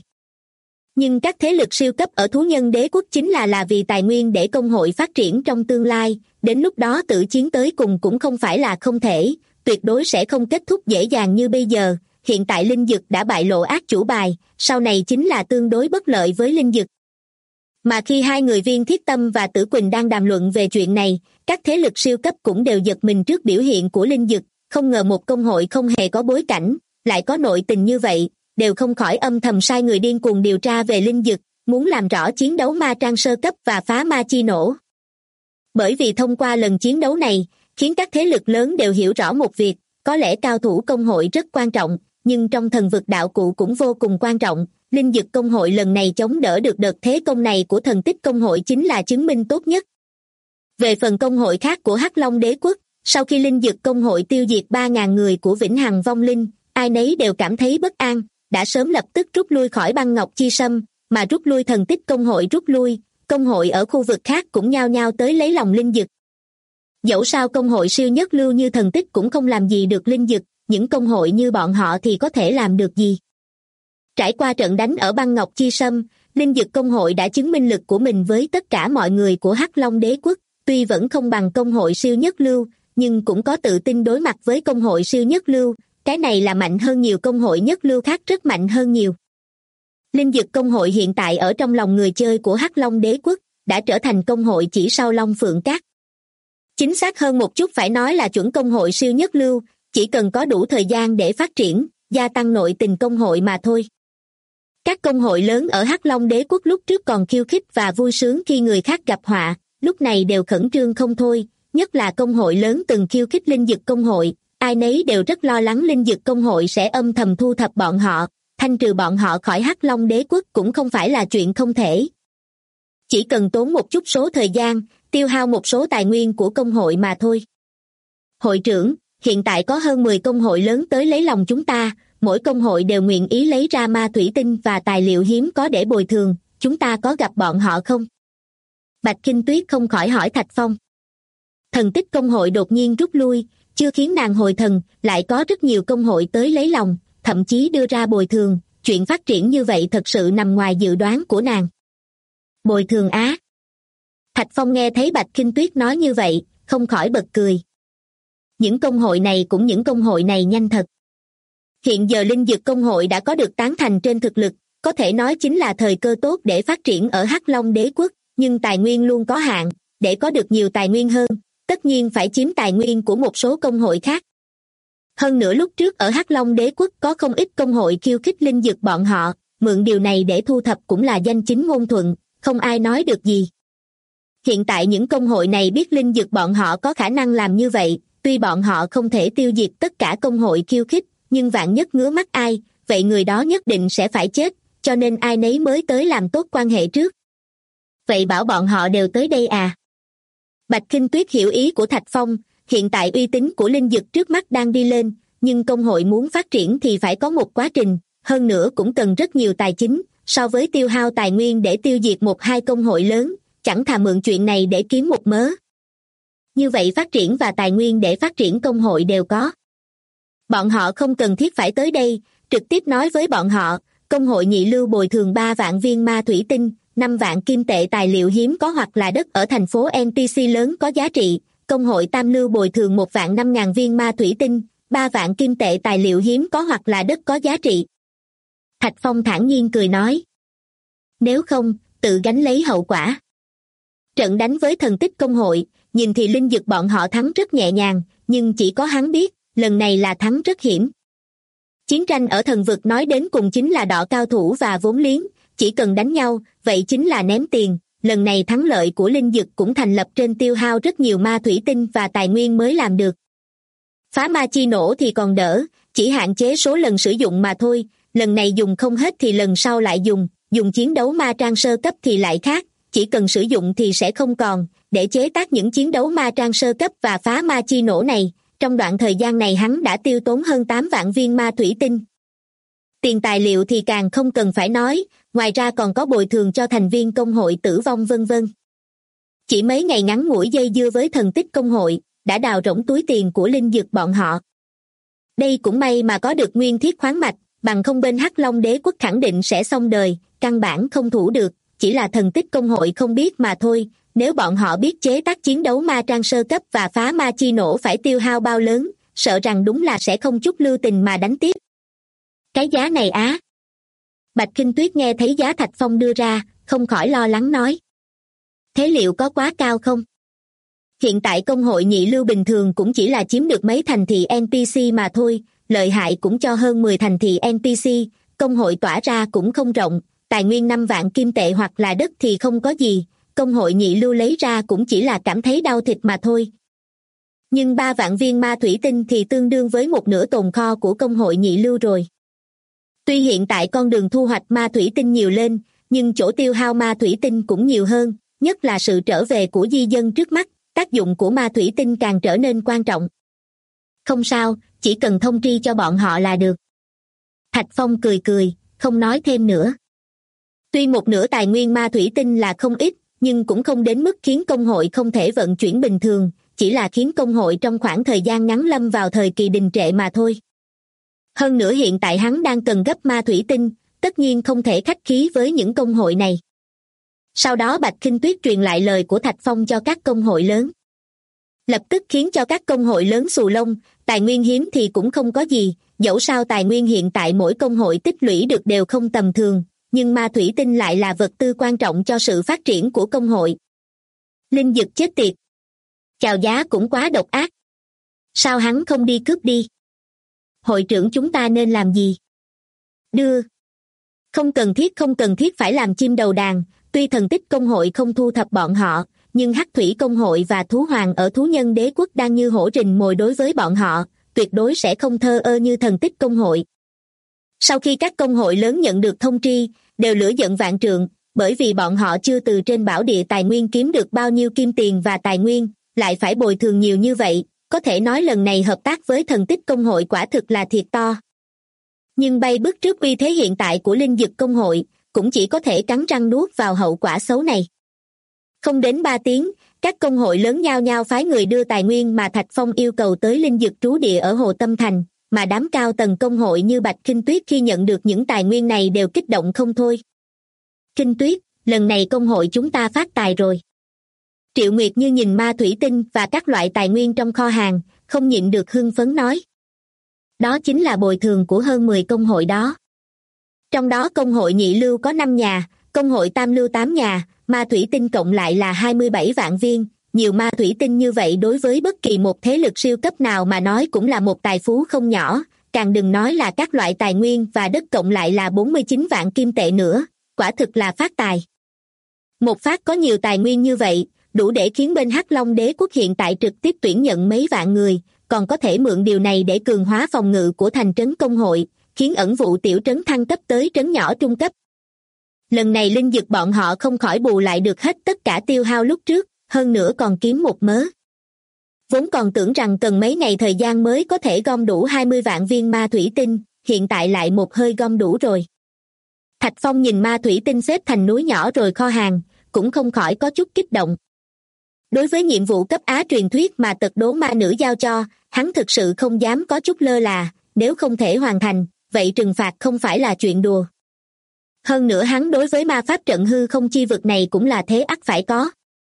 Nhưng các thế lực siêu cấp ở thú nhân đế quốc chính là vì tài nguyên để công hội phát triển trong tương lai, đến lúc đó tự chiến tới cùng cũng không phải là không thể, tuyệt đối sẽ không kết thúc dễ dàng như bây giờ. Hiện tại Linh Dực đã bại lộ ác chủ bài, sau này chính là tương đối bất lợi với Linh Dực. Mà khi hai người Viên Thiết Tâm và Tử Quỳnh đang đàm luận về chuyện này, các thế lực siêu cấp cũng đều giật mình trước biểu hiện của Linh Dực, không ngờ một công hội không hề có bối cảnh, lại có nội tình như vậy, đều không khỏi âm thầm sai người điên cuồng điều tra về Linh Dực, muốn làm rõ chiến đấu ma trang sơ cấp và phá ma chi nổ. Bởi vì thông qua lần chiến đấu này, khiến các thế lực lớn đều hiểu rõ một việc, có lẽ cao thủ công hội rất quan trọng, nhưng trong thần vực đạo cụ cũng vô cùng quan trọng. Linh Dực công hội lần này chống đỡ được đợt thế công này của thần tích công hội chính là chứng minh tốt nhất. Về phần công hội khác của Hắc Long Đế Quốc, sau khi Linh Dực công hội tiêu diệt 3.000 người của Vĩnh Hằng Vong Linh, ai nấy đều cảm thấy bất an, đã sớm lập tức rút lui khỏi Băng Ngọc Chi Sâm, mà rút lui thần tích công hội rút lui, công hội ở khu vực khác cũng nhao nhao tới lấy lòng Linh Dực. Dẫu sao công hội siêu nhất lưu như thần tích cũng không làm gì được Linh Dực, những công hội như bọn họ thì có thể làm được gì. Trải qua trận đánh ở Băng Ngọc Chi Sâm, Linh Dực công hội đã chứng minh lực của mình với tất cả mọi người của Hắc Long Đế Quốc, tuy vẫn không bằng công hội siêu nhất lưu, nhưng cũng có tự tin đối mặt với công hội siêu nhất lưu, cái này là mạnh hơn nhiều công hội nhất lưu khác, rất mạnh hơn nhiều. Linh Dực công hội hiện tại ở trong lòng người chơi của Hắc Long Đế Quốc, đã trở thành công hội chỉ sau Long Phượng Các. Chính xác hơn một chút phải nói là chuẩn công hội siêu nhất lưu, chỉ cần có đủ thời gian để phát triển, gia tăng nội tình công hội mà thôi. Các công hội lớn ở Hắc Long Đế Quốc lúc trước còn khiêu khích và vui sướng khi người khác gặp họa, lúc này đều khẩn trương không thôi, nhất là công hội lớn từng khiêu khích Linh Dực công hội, ai nấy đều rất lo lắng Linh Dực công hội sẽ âm thầm thu thập bọn họ, thanh trừ bọn họ khỏi Hắc Long Đế Quốc cũng không phải là chuyện không thể. Chỉ cần tốn một chút số thời gian, tiêu hao một số tài nguyên của công hội mà thôi. Hội trưởng, hiện tại có hơn 10 công hội lớn tới lấy lòng chúng ta, mỗi công hội đều nguyện ý lấy ra ma thủy tinh và tài liệu hiếm có để bồi thường, chúng ta có gặp bọn họ không? Bạch Kinh Tuyết không khỏi hỏi Thạch Phong. Thần tích công hội đột nhiên rút lui, chưa khiến nàng hồi thần, lại có rất nhiều công hội tới lấy lòng, thậm chí đưa ra bồi thường, chuyện phát triển như vậy thật sự nằm ngoài dự đoán của nàng. Bồi thường á? Thạch Phong nghe thấy Bạch Kinh Tuyết nói như vậy, không khỏi bật cười. Những công hội này cũng những công hội này nhanh thật. Hiện giờ Linh Dực công hội đã có được tán thành trên thực lực, có thể nói chính là thời cơ tốt để phát triển ở Hắc Long Đế Quốc, nhưng tài nguyên luôn có hạn, để có được nhiều tài nguyên hơn, tất nhiên phải chiếm tài nguyên của một số công hội khác. Hơn nữa lúc trước ở Hắc Long Đế Quốc có không ít công hội khiêu khích Linh Dực bọn họ, mượn điều này để thu thập cũng là danh chính ngôn thuận, không ai nói được gì. Hiện tại những công hội này biết Linh Dực bọn họ có khả năng làm như vậy, tuy bọn họ không thể tiêu diệt tất cả công hội khiêu khích, nhưng vạn nhất ngứa mắt ai, vậy người đó nhất định sẽ phải chết, cho nên ai nấy mới tới làm tốt quan hệ trước. Vậy bảo bọn họ đều tới đây à? Bạch Kinh Tuyết hiểu ý của Thạch Phong, hiện tại uy tín của Linh Dực trước mắt đang đi lên, nhưng công hội muốn phát triển thì phải có một quá trình, hơn nữa cũng cần rất nhiều tài chính, so với tiêu hao tài nguyên để tiêu diệt một hai công hội lớn, chẳng thà mượn chuyện này để kiếm một mớ. Như vậy phát triển và tài nguyên để phát triển công hội đều có. Bọn họ không cần thiết phải tới đây, trực tiếp nói với bọn họ, công hội nhị lưu bồi thường 3 vạn viên ma thủy tinh, 5 vạn kim tệ tài liệu hiếm có hoặc là đất ở thành phố NTC lớn có giá trị, công hội tam lưu bồi thường 1 vạn 5.000 viên ma thủy tinh, 3 vạn kim tệ tài liệu hiếm có hoặc là đất có giá trị. Thạch Phong thản nhiên cười nói. Nếu không, tự gánh lấy hậu quả. Trận đánh với thần tích công hội, nhìn thì Linh Dực bọn họ thắng rất nhẹ nhàng, nhưng chỉ có hắn biết, lần này là thắng rất hiểm. Chiến tranh ở thần vực nói đến cùng chính là đọ cao thủ và vốn liếng, chỉ cần đánh nhau, vậy chính là ném tiền. Lần này thắng lợi của Linh Dực cũng thành lập trên tiêu hao rất nhiều ma thủy tinh và tài nguyên mới làm được. Phá ma chi nổ thì còn đỡ, chỉ hạn chế số lần sử dụng mà thôi, lần này dùng không hết thì lần sau lại dùng chiến đấu ma trang sơ cấp thì lại khác, chỉ cần sử dụng thì sẽ không còn, để chế tác những chiến đấu ma trang sơ cấp và phá ma chi nổ này, trong đoạn thời gian này hắn đã tiêu tốn hơn 8 vạn viên ma thủy tinh. Tiền tài liệu thì càng không cần phải nói, ngoài ra còn có bồi thường cho thành viên công hội tử vong vân vân. Chỉ mấy ngày ngắn ngủi dây dưa với thần tích công hội, đã đào rỗng túi tiền của Linh Dực bọn họ. Đây cũng may mà có được nguyên thiết khoáng mạch, bằng không bên Hắc Long Đế Quốc khẳng định sẽ xong đời, căn bản không thủ được, chỉ là thần tích công hội không biết mà thôi. Nếu bọn họ biết chế tác chiến đấu ma trang sơ cấp và phá ma chi nổ phải tiêu hao bao lớn, sợ rằng đúng là sẽ không chút lưu tình mà đánh tiếp. Cái giá này á. Bạch Kinh Tuyết nghe thấy giá Thạch Phong đưa ra, không khỏi lo lắng nói. Thế liệu có quá cao không? Hiện tại công hội nhị lưu bình thường cũng chỉ là chiếm được mấy thành thị NPC mà thôi, lợi hại cũng cho hơn 10 thành thị NPC, công hội tỏa ra cũng không rộng, tài nguyên 5 vạn kim tệ hoặc là đất thì không có gì, công hội nhị lưu lấy ra cũng chỉ là cảm thấy đau thịt mà thôi. Nhưng 3 vạn viên ma thủy tinh thì tương đương với một nửa tồn kho của công hội nhị lưu rồi. Tuy hiện tại con đường thu hoạch ma thủy tinh nhiều lên, nhưng chỗ tiêu hao ma thủy tinh cũng nhiều hơn, nhất là sự trở về của di dân trước mắt, tác dụng của ma thủy tinh càng trở nên quan trọng. Không sao, chỉ cần thông tri cho bọn họ là được. Thạch Phong cười cười, không nói thêm nữa. Tuy một nửa tài nguyên ma thủy tinh là không ít, nhưng cũng không đến mức khiến công hội không thể vận chuyển bình thường, chỉ là khiến công hội trong khoảng thời gian ngắn lâm vào thời kỳ đình trệ mà thôi. Hơn nữa hiện tại hắn đang cần gấp ma thủy tinh, tất nhiên không thể khách khí với những công hội này. Sau đó Bạch Kinh Tuyết truyền lại lời của Thạch Phong cho các công hội lớn. Lập tức khiến cho các công hội lớn xù lông, tài nguyên hiếm thì cũng không có gì, dẫu sao tài nguyên hiện tại mỗi công hội tích lũy được đều không tầm thường, nhưng ma thủy tinh lại là vật tư quan trọng cho sự phát triển của công hội. Linh Dực chết tiệt. Chào giá cũng quá độc ác. Sao hắn không đi cướp đi? Hội trưởng chúng ta nên làm gì? Đưa. Không cần thiết phải làm chim đầu đàn, tuy thần tích công hội không thu thập bọn họ, nhưng Hắc Thủy công hội và Thú Hoàng ở Thú Nhân Đế quốc đang như hổ rình mồi đối với bọn họ, tuyệt đối sẽ không thờ ơ như thần tích công hội. Sau khi các công hội lớn nhận được thông tri, đều lửa giận vạn trượng, bởi vì bọn họ chưa từ trên bảo địa tài nguyên kiếm được bao nhiêu kim tiền và tài nguyên, lại phải bồi thường nhiều như vậy, có thể nói lần này hợp tác với thần tích công hội quả thực là thiệt to. Nhưng bay bước trước uy thế hiện tại của Linh Dực công hội, cũng chỉ có thể cắn răng nuốt vào hậu quả xấu này. Không đến 3 tiếng, các công hội lớn nhao nhao phái người đưa tài nguyên mà Thạch Phong yêu cầu tới Linh Dực trú địa ở Hồ Tâm Thành, mà đám cao tầng công hội như Bạch Kinh Tuyết khi nhận được những tài nguyên này đều kích động không thôi. Kinh Tuyết, lần này công hội chúng ta phát tài rồi. Triệu Nguyệt Như nhìn ma thủy tinh và các loại tài nguyên trong kho hàng, không nhịn được hưng phấn nói. Đó chính là bồi thường của hơn 10 công hội đó. Trong đó công hội nhị lưu có 5 nhà, công hội tam lưu 8 nhà, ma thủy tinh cộng lại là 27 vạn viên. Nhiều ma thủy tinh như vậy đối với bất kỳ một thế lực siêu cấp nào mà nói cũng là một tài phú không nhỏ, càng đừng nói là các loại tài nguyên và đất cộng lại là 49 vạn kim tệ nữa, quả thực là phát tài. Một phát có nhiều tài nguyên như vậy, đủ để khiến bên Hắc Long Đế quốc hiện tại trực tiếp tuyển nhận mấy vạn người, còn có thể mượn điều này để cường hóa phòng ngự của thành trấn công hội, khiến ẩn vụ tiểu trấn thăng cấp tới trấn nhỏ trung cấp. Lần này Linh Dực bọn họ không khỏi bù lại được hết tất cả tiêu hao lúc trước, hơn nữa còn kiếm một mớ. Vốn còn tưởng rằng cần mấy ngày thời gian mới có thể gom đủ 20 vạn viên ma thủy tinh, hiện tại lại một hơi gom đủ rồi. Thạch Phong nhìn ma thủy tinh xếp thành núi nhỏ rồi kho hàng, cũng không khỏi có chút kích động. Đối với nhiệm vụ cấp Á truyền thuyết mà Tật Đố Ma Nữ giao cho, hắn thực sự không dám có chút lơ là, nếu không thể hoàn thành, vậy trừng phạt không phải là chuyện đùa. Hơn nữa hắn đối với ma pháp trận hư không chi vực này cũng là thế ắt phải có.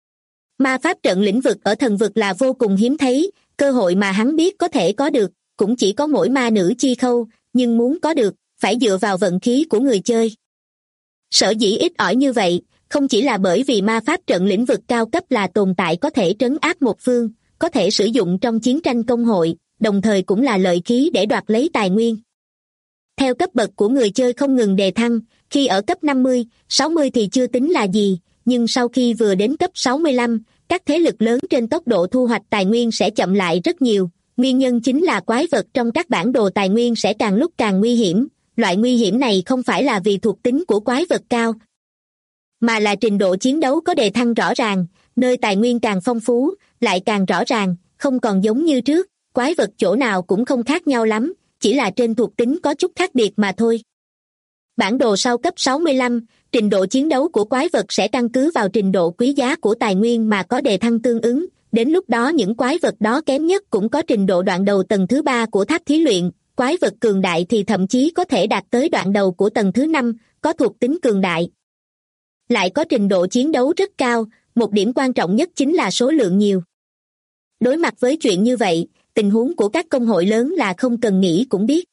Ma pháp trận lĩnh vực ở thần vực là vô cùng hiếm thấy, cơ hội mà hắn biết có thể có được, cũng chỉ có mỗi ma nữ chi khâu, nhưng muốn có được, phải dựa vào vận khí của người chơi. Sở dĩ ít ỏi như vậy, không chỉ là bởi vì ma pháp trận lĩnh vực cao cấp là tồn tại có thể trấn áp một phương, có thể sử dụng trong chiến tranh công hội, đồng thời cũng là lợi khí để đoạt lấy tài nguyên. Theo cấp bậc của người chơi không ngừng đề thăng, khi ở cấp 50, 60 thì chưa tính là gì, nhưng sau khi vừa đến cấp 65, các thế lực lớn trên tốc độ thu hoạch tài nguyên sẽ chậm lại rất nhiều. Nguyên nhân chính là quái vật trong các bản đồ tài nguyên sẽ càng lúc càng nguy hiểm. Loại nguy hiểm này không phải là vì thuộc tính của quái vật cao, mà là trình độ chiến đấu có đề thăng rõ ràng, nơi tài nguyên càng phong phú, lại càng rõ ràng, không còn giống như trước, quái vật chỗ nào cũng không khác nhau lắm, chỉ là trên thuộc tính có chút khác biệt mà thôi. Bản đồ sau cấp 65, trình độ chiến đấu của quái vật sẽ căn cứ vào trình độ quý giá của tài nguyên mà có đề thăng tương ứng, đến lúc đó những quái vật đó kém nhất cũng có trình độ đoạn đầu tầng thứ 3 của tháp thí luyện, quái vật cường đại thì thậm chí có thể đạt tới đoạn đầu của tầng thứ 5, có thuộc tính cường đại. Lại có trình độ chiến đấu rất cao, một điểm quan trọng nhất chính là số lượng nhiều. Đối mặt với chuyện như vậy, tình huống của các công hội lớn là không cần nghĩ cũng biết.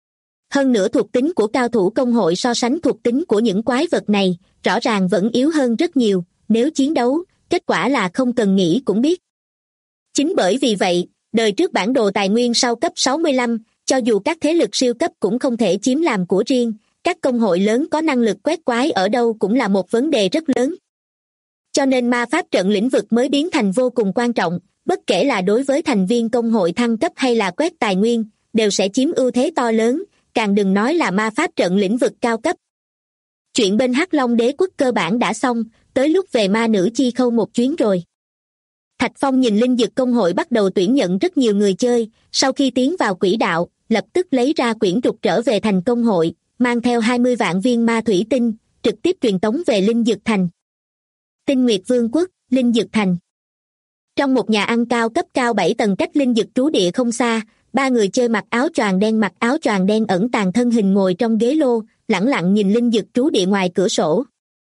Hơn nữa thuộc tính của cao thủ công hội so sánh thuộc tính của những quái vật này, rõ ràng vẫn yếu hơn rất nhiều, nếu chiến đấu, kết quả là không cần nghĩ cũng biết. Chính bởi vì vậy, đời trước bản đồ tài nguyên sau cấp 65, cho dù các thế lực siêu cấp cũng không thể chiếm làm của riêng, các công hội lớn có năng lực quét quái ở đâu cũng là một vấn đề rất lớn. Cho nên ma pháp trận lĩnh vực mới biến thành vô cùng quan trọng, bất kể là đối với thành viên công hội thăng cấp hay là quét tài nguyên, đều sẽ chiếm ưu thế to lớn, càng đừng nói là ma pháp trận lĩnh vực cao cấp. Chuyện bên Hắc Long Đế Quốc cơ bản đã xong, tới lúc về ma nữ chi khâu một chuyến rồi. Thạch Phong nhìn linh dực công hội bắt đầu tuyển nhận rất nhiều người chơi, sau khi tiến vào quỹ đạo, lập tức lấy ra quyển trục trở về thành công hội, mang theo 20 vạn viên ma thủy tinh, trực tiếp truyền tống về linh dực thành. Tinh Nguyệt Vương quốc, linh dực thành. Trong một nhà ăn cao cấp cao 7 tầng cách linh dực trú địa không xa, ba người chơi mặc áo choàng đen ẩn tàng thân hình ngồi trong ghế lô, lẳng lặng nhìn linh dực trú địa ngoài cửa sổ.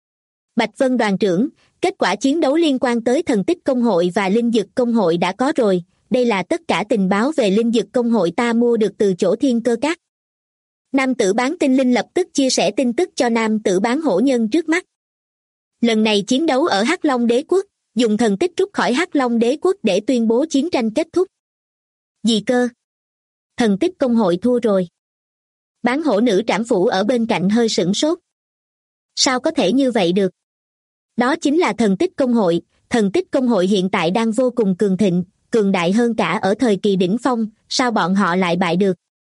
Bạch Vân đoàn trưởng, kết quả chiến đấu liên quan tới thần tích công hội và linh dực công hội đã có rồi, đây là tất cả tình báo về linh dực công hội ta mua được từ chỗ Thiên Cơ Các. Nam tử bán tinh linh lập tức chia sẻ tin tức cho nam tử bán hổ nhân trước mắt. Lần này chiến đấu ở Hắc Long Đế Quốc, dùng thần tích rút khỏi Hắc Long Đế Quốc để tuyên bố chiến tranh kết thúc. Gì cơ? Thần tích công hội thua rồi. Bán hổ nữ trảm phủ ở bên cạnh hơi sửng sốt. Sao có thể như vậy được? Đó chính là thần tích công hội hiện tại đang vô cùng cường thịnh, cường đại hơn cả ở thời kỳ đỉnh phong, sao bọn họ lại bại được?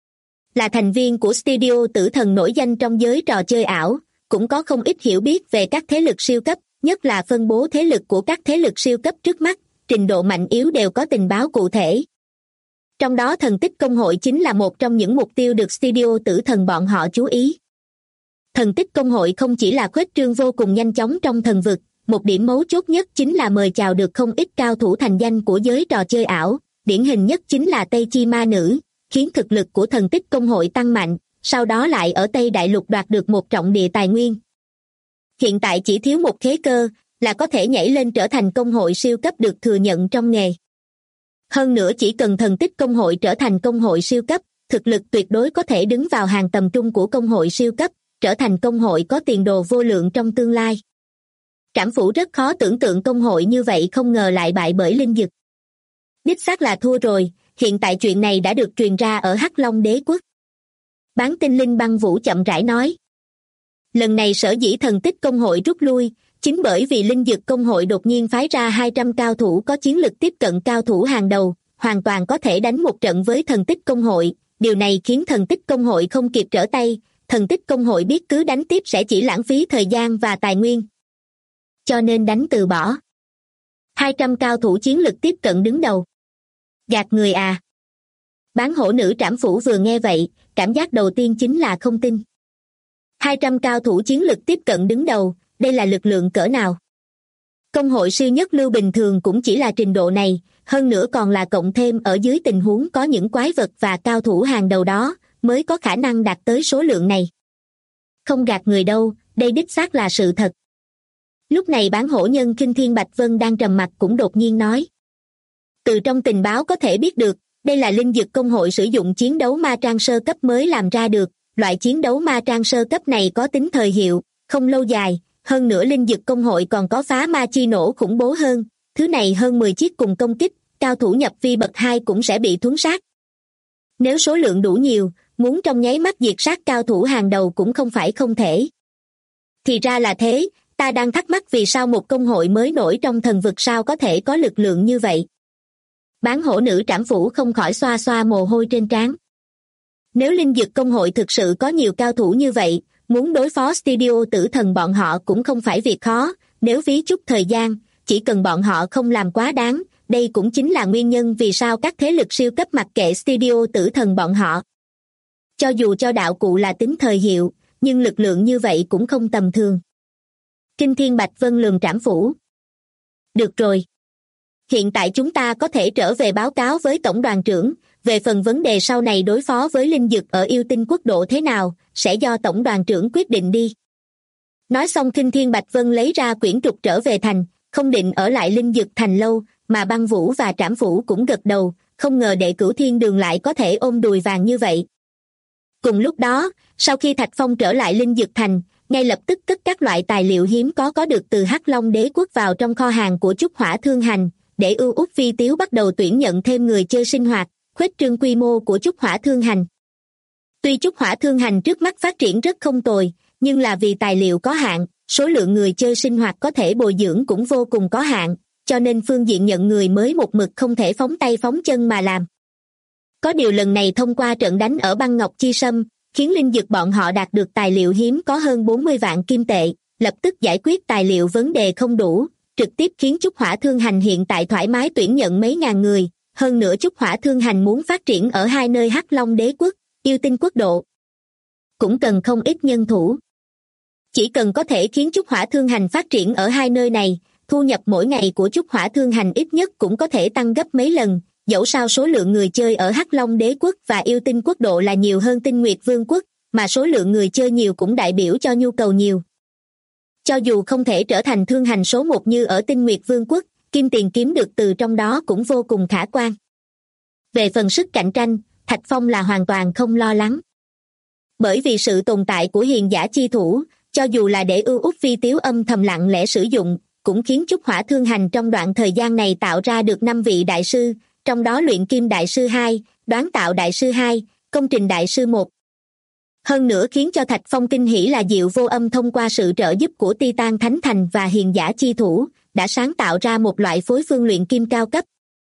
Là thành viên của studio tử thần nổi danh trong giới trò chơi ảo, cũng có không ít hiểu biết về các thế lực siêu cấp, nhất là phân bố thế lực của các thế lực siêu cấp trước mắt, trình độ mạnh yếu đều có tình báo cụ thể. Trong đó thần tích công hội chính là một trong những mục tiêu được studio tử thần bọn họ chú ý. Thần tích công hội không chỉ là khuếch trương vô cùng nhanh chóng trong thần vực, một điểm mấu chốt nhất chính là mời chào được không ít cao thủ thành danh của giới trò chơi ảo, điển hình nhất chính là Tây Chi Ma Nữ, khiến thực lực của thần tích công hội tăng mạnh, sau đó lại ở Tây Đại Lục đoạt được một trọng địa tài nguyên. Hiện tại chỉ thiếu một khế cơ, là có thể nhảy lên trở thành công hội siêu cấp được thừa nhận trong nghề. Hơn nữa chỉ cần thần tích công hội trở thành công hội siêu cấp, thực lực tuyệt đối có thể đứng vào hàng tầm trung của công hội siêu cấp, trở thành công hội có tiền đồ vô lượng trong tương lai. Trảm phủ rất khó tưởng tượng công hội như vậy không ngờ lại bại bởi linh dực. Đích xác là thua rồi, hiện tại chuyện này đã được truyền ra ở Hắc Long Đế Quốc. Bán tinh linh băng vũ chậm rãi nói. Lần này sở dĩ thần tích công hội rút lui, chính bởi vì linh dực công hội đột nhiên phái ra 200 cao thủ có chiến lực tiếp cận cao thủ hàng đầu, hoàn toàn có thể đánh một trận với thần tích công hội, điều này khiến thần tích công hội không kịp trở tay, thần tích công hội biết cứ đánh tiếp sẽ chỉ lãng phí thời gian và tài nguyên. Cho nên đánh từ bỏ. 200 cao thủ chiến lực tiếp cận đứng đầu. Gạt người à? Bán hổ nữ trảm phủ vừa nghe vậy, cảm giác đầu tiên chính là không tin. 200 cao thủ chiến lực tiếp cận đứng đầu, đây là lực lượng cỡ nào? Công hội siêu nhất lưu bình thường cũng chỉ là trình độ này, hơn nữa còn là cộng thêm ở dưới tình huống có những quái vật và cao thủ hàng đầu đó, mới có khả năng đạt tới số lượng này. Không gạt người đâu, đây đích xác là sự thật. Lúc này bán hổ nhân Kinh Thiên Bạch Vân đang trầm mặc cũng đột nhiên nói. Từ trong tình báo có thể biết được, đây là linh dực công hội sử dụng chiến đấu ma trang sơ cấp mới làm ra được, loại chiến đấu ma trang sơ cấp này có tính thời hiệu, không lâu dài, hơn nữa linh dực công hội còn có phá ma chi nổ khủng bố hơn, thứ này hơn 10 chiếc cùng công kích, cao thủ nhập vi bậc 2 cũng sẽ bị thuấn sát. Nếu số lượng đủ nhiều, muốn trong nháy mắt diệt sát cao thủ hàng đầu cũng không phải không thể. Thì ra là thế, ta đang thắc mắc vì sao một công hội mới nổi trong thần vực sao có thể có lực lượng như vậy. Bán hổ nữ trảm phủ không khỏi xoa xoa mồ hôi trên trán. Nếu linh dực công hội thực sự có nhiều cao thủ như vậy, muốn đối phó studio tử thần bọn họ cũng không phải việc khó, nếu phí chút thời gian, chỉ cần bọn họ không làm quá đáng, đây cũng chính là nguyên nhân vì sao các thế lực siêu cấp mặc kệ studio tử thần bọn họ. Cho dù cho đạo cụ là tính thời hiệu, nhưng lực lượng như vậy cũng không tầm thường. Kinh Thiên Bạch Vân lườm trảm phủ. Được rồi. Hiện tại chúng ta có thể trở về báo cáo với tổng đoàn trưởng, về phần vấn đề sau này đối phó với linh dực ở yêu tinh quốc độ thế nào, sẽ do tổng đoàn trưởng quyết định đi. Nói xong Kinh Thiên Bạch Vân lấy ra quyển trục trở về thành, không định ở lại linh dực thành lâu, mà băng vũ và trảm phủ cũng gật đầu, không ngờ Đệ Cửu Thiên Đường lại có thể ôm đùi vàng như vậy. Cùng lúc đó, sau khi Thạch Phong trở lại Linh Dực Thành, ngay lập tức cất các loại tài liệu hiếm có được từ Hắc Long Đế Quốc vào trong kho hàng của Trúc Hỏa Thương Hành, để ưu út vi tiếu bắt đầu tuyển nhận thêm người chơi sinh hoạt, khuếch trương quy mô của Trúc Hỏa Thương Hành. Tuy Trúc Hỏa Thương Hành trước mắt phát triển rất không tồi, nhưng là vì tài liệu có hạn, số lượng người chơi sinh hoạt có thể bồi dưỡng cũng vô cùng có hạn, cho nên phương diện nhận người mới một mực không thể phóng tay phóng chân mà làm. Có điều lần này thông qua trận đánh ở Băng Ngọc Chi Sâm, khiến Linh Dực bọn họ đạt được tài liệu hiếm có hơn 40 vạn kim tệ, lập tức giải quyết tài liệu vấn đề không đủ, trực tiếp khiến Trúc Hỏa Thương Hành hiện tại thoải mái tuyển nhận mấy ngàn người. Hơn nữa Trúc Hỏa Thương Hành muốn phát triển ở hai nơi Hắc Long Đế Quốc, Yêu Tinh Quốc độ, cũng cần không ít nhân thủ. Chỉ cần có thể khiến Trúc Hỏa Thương Hành phát triển ở hai nơi này, thu nhập mỗi ngày của Trúc Hỏa Thương Hành ít nhất cũng có thể tăng gấp mấy lần, dẫu sao số lượng người chơi ở Hắc Long Đế Quốc và Yêu Tinh Quốc độ là nhiều hơn Tinh Nguyệt Vương Quốc, mà số lượng người chơi nhiều cũng đại biểu cho nhu cầu nhiều. Cho dù không thể trở thành thương hành số một như ở Tinh Nguyệt Vương Quốc, kim tiền kiếm được từ trong đó cũng vô cùng khả quan. Về phần sức cạnh tranh, Thạch Phong là hoàn toàn không lo lắng. Bởi vì sự tồn tại của hiền giả chi thủ, cho dù là để ưu út vi tiếu âm thầm lặng lẽ sử dụng, cũng khiến Trúc Hỏa Thương Hành trong đoạn thời gian này tạo ra được 5 vị đại sư, trong đó luyện kim đại sư 2, đoán tạo đại sư 2, công trình đại sư 1. Hơn nữa khiến cho Thạch Phong kinh hỉ là Diệu Vô Âm thông qua sự trợ giúp của Titan Thánh Thành và hiền giả chi thủ, đã sáng tạo ra một loại phối phương luyện kim cao cấp.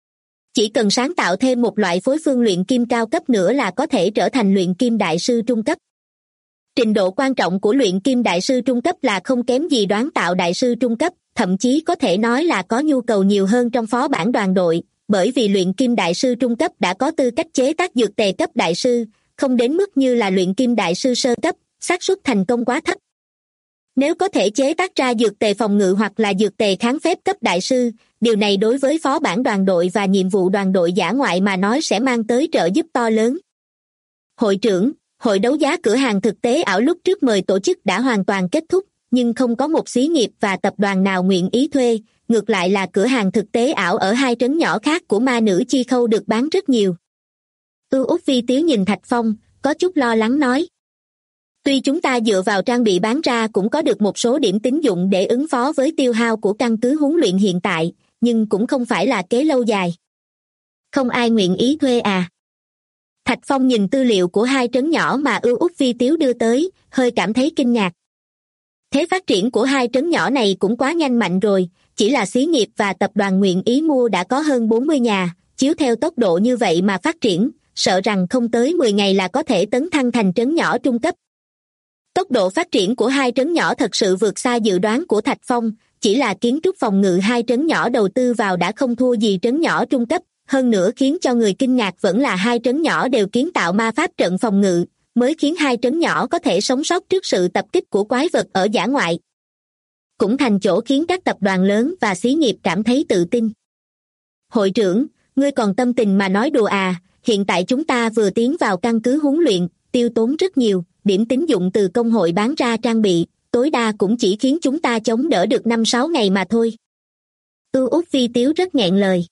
Chỉ cần sáng tạo thêm một loại phối phương luyện kim cao cấp nữa là có thể trở thành luyện kim đại sư trung cấp. Trình độ quan trọng của luyện kim đại sư trung cấp là không kém gì đoán tạo đại sư trung cấp, thậm chí có thể nói là có nhu cầu nhiều hơn trong phó bản đoàn đội, bởi vì luyện kim đại sư trung cấp đã có tư cách chế tác dược tề cấp đại sư, không đến mức như là luyện kim đại sư sơ cấp, xác suất thành công quá thấp. Nếu có thể chế tác ra dược tề phòng ngự hoặc là dược tề kháng phép cấp đại sư, điều này đối với phó bản đoàn đội và nhiệm vụ đoàn đội dã ngoại mà nói sẽ mang tới trợ giúp to lớn. Hội trưởng, hội đấu giá cửa hàng thực tế ảo lúc trước mời tổ chức đã hoàn toàn kết thúc, nhưng không có một xí nghiệp và tập đoàn nào nguyện ý thuê, ngược lại là cửa hàng thực tế ảo ở hai trấn nhỏ khác của ma nữ chi khâu được bán rất nhiều. Ưu Út Vi Tiếu nhìn Thạch Phong, có chút lo lắng nói. Tuy chúng ta dựa vào trang bị bán ra cũng có được một số điểm tín dụng để ứng phó với tiêu hao của căn cứ huấn luyện hiện tại, nhưng cũng không phải là kế lâu dài. Không ai nguyện ý thuê à? Thạch Phong nhìn tư liệu của hai trấn nhỏ mà Ưu Út Vi Tiếu đưa tới, hơi cảm thấy kinh ngạc. Thế phát triển của hai trấn nhỏ này cũng quá nhanh mạnh rồi, chỉ là xí nghiệp và tập đoàn nguyện ý mua đã có hơn 40 nhà, chiếu theo tốc độ như vậy mà phát triển, sợ rằng không tới 10 ngày là có thể tấn thăng thành trấn nhỏ trung cấp. Tốc độ phát triển của hai trấn nhỏ thật sự vượt xa dự đoán của Thạch Phong, chỉ là kiến trúc phòng ngự hai trấn nhỏ đầu tư vào đã không thua gì trấn nhỏ trung cấp, hơn nữa khiến cho người kinh ngạc vẫn là hai trấn nhỏ đều kiến tạo ma pháp trận phòng ngự, mới khiến hai trấn nhỏ có thể sống sót trước sự tập kích của quái vật ở dã ngoại. Cũng thành chỗ khiến các tập đoàn lớn và xí nghiệp cảm thấy tự tin. Hội trưởng, ngươi còn tâm tình mà nói đùa à, hiện tại chúng ta vừa tiến vào căn cứ huấn luyện, tiêu tốn rất nhiều, điểm tín dụng từ công hội bán ra trang bị, tối đa cũng chỉ khiến chúng ta chống đỡ được 5-6 ngày mà thôi. Ưu Út Vi Tiếu rất nghẹn lời.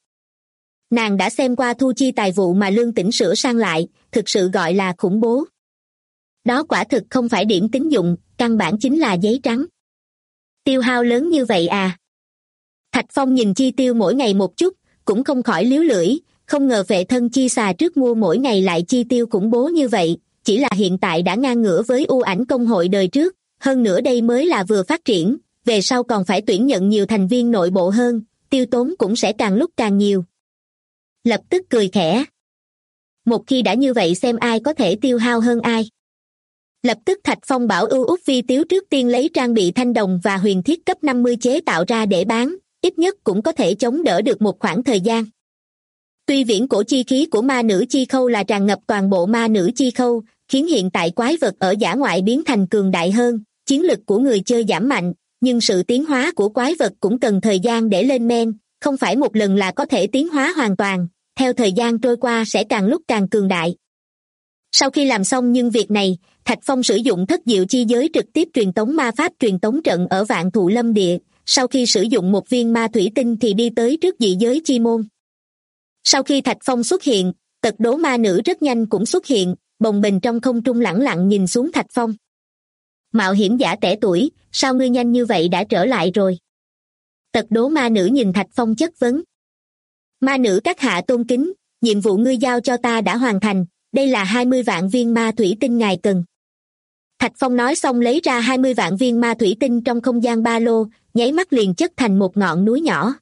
Nàng đã xem qua thu chi tài vụ mà Lương Tĩnh sửa sang lại, thực sự gọi là khủng bố. Đó quả thực không phải điểm tín dụng, căn bản chính là giấy trắng. Tiêu hao lớn như vậy à? Thạch Phong nhìn chi tiêu mỗi ngày một chút, cũng không khỏi líu lưỡi, không ngờ vệ thân chi xà trước mua mỗi ngày lại chi tiêu khủng bố như vậy, chỉ là hiện tại đã ngang ngửa với U Ảnh công hội đời trước, hơn nữa đây mới là vừa phát triển, về sau còn phải tuyển nhận nhiều thành viên nội bộ hơn, tiêu tốn cũng sẽ càng lúc càng nhiều. Lập tức cười khẽ. Một khi đã như vậy xem ai có thể tiêu hao hơn ai. Lập tức Thạch Phong bảo Ưu Út Vi Tiếu trước tiên lấy trang bị thanh đồng và huyền thiết cấp 50 chế tạo ra để bán, ít nhất cũng có thể chống đỡ được một khoảng thời gian. Tuy viễn cổ chi khí của ma nữ chi khâu là tràn ngập toàn bộ ma nữ chi khâu, khiến hiện tại quái vật ở dã ngoại biến thành cường đại hơn, chiến lực của người chơi giảm mạnh, nhưng sự tiến hóa của quái vật cũng cần thời gian để lên men, không phải một lần là có thể tiến hóa hoàn toàn, theo thời gian trôi qua sẽ càng lúc càng cường đại. Sau khi làm xong nhưng việc này, Thạch Phong sử dụng thất diệu chi giới trực tiếp truyền tống ma pháp truyền tống trận ở Vạn Thụ Lâm Địa, sau khi sử dụng một viên ma thủy tinh thì đi tới trước dị giới chi môn. Sau khi Thạch Phong xuất hiện, tật đố ma nữ rất nhanh cũng xuất hiện, bồng bềnh trong không trung lẳng lặng nhìn xuống Thạch Phong. Mạo hiểm giả trẻ tuổi, sao ngươi nhanh như vậy đã trở lại rồi? Tật đố ma nữ nhìn Thạch Phong chất vấn. Ma nữ các hạ tôn kính, nhiệm vụ ngươi giao cho ta đã hoàn thành, đây là 20 vạn viên ma thủy tinh ngài cần. Thạch Phong nói xong lấy ra 20 vạn viên ma thủy tinh trong không gian ba lô, nháy mắt liền chất thành một ngọn núi nhỏ.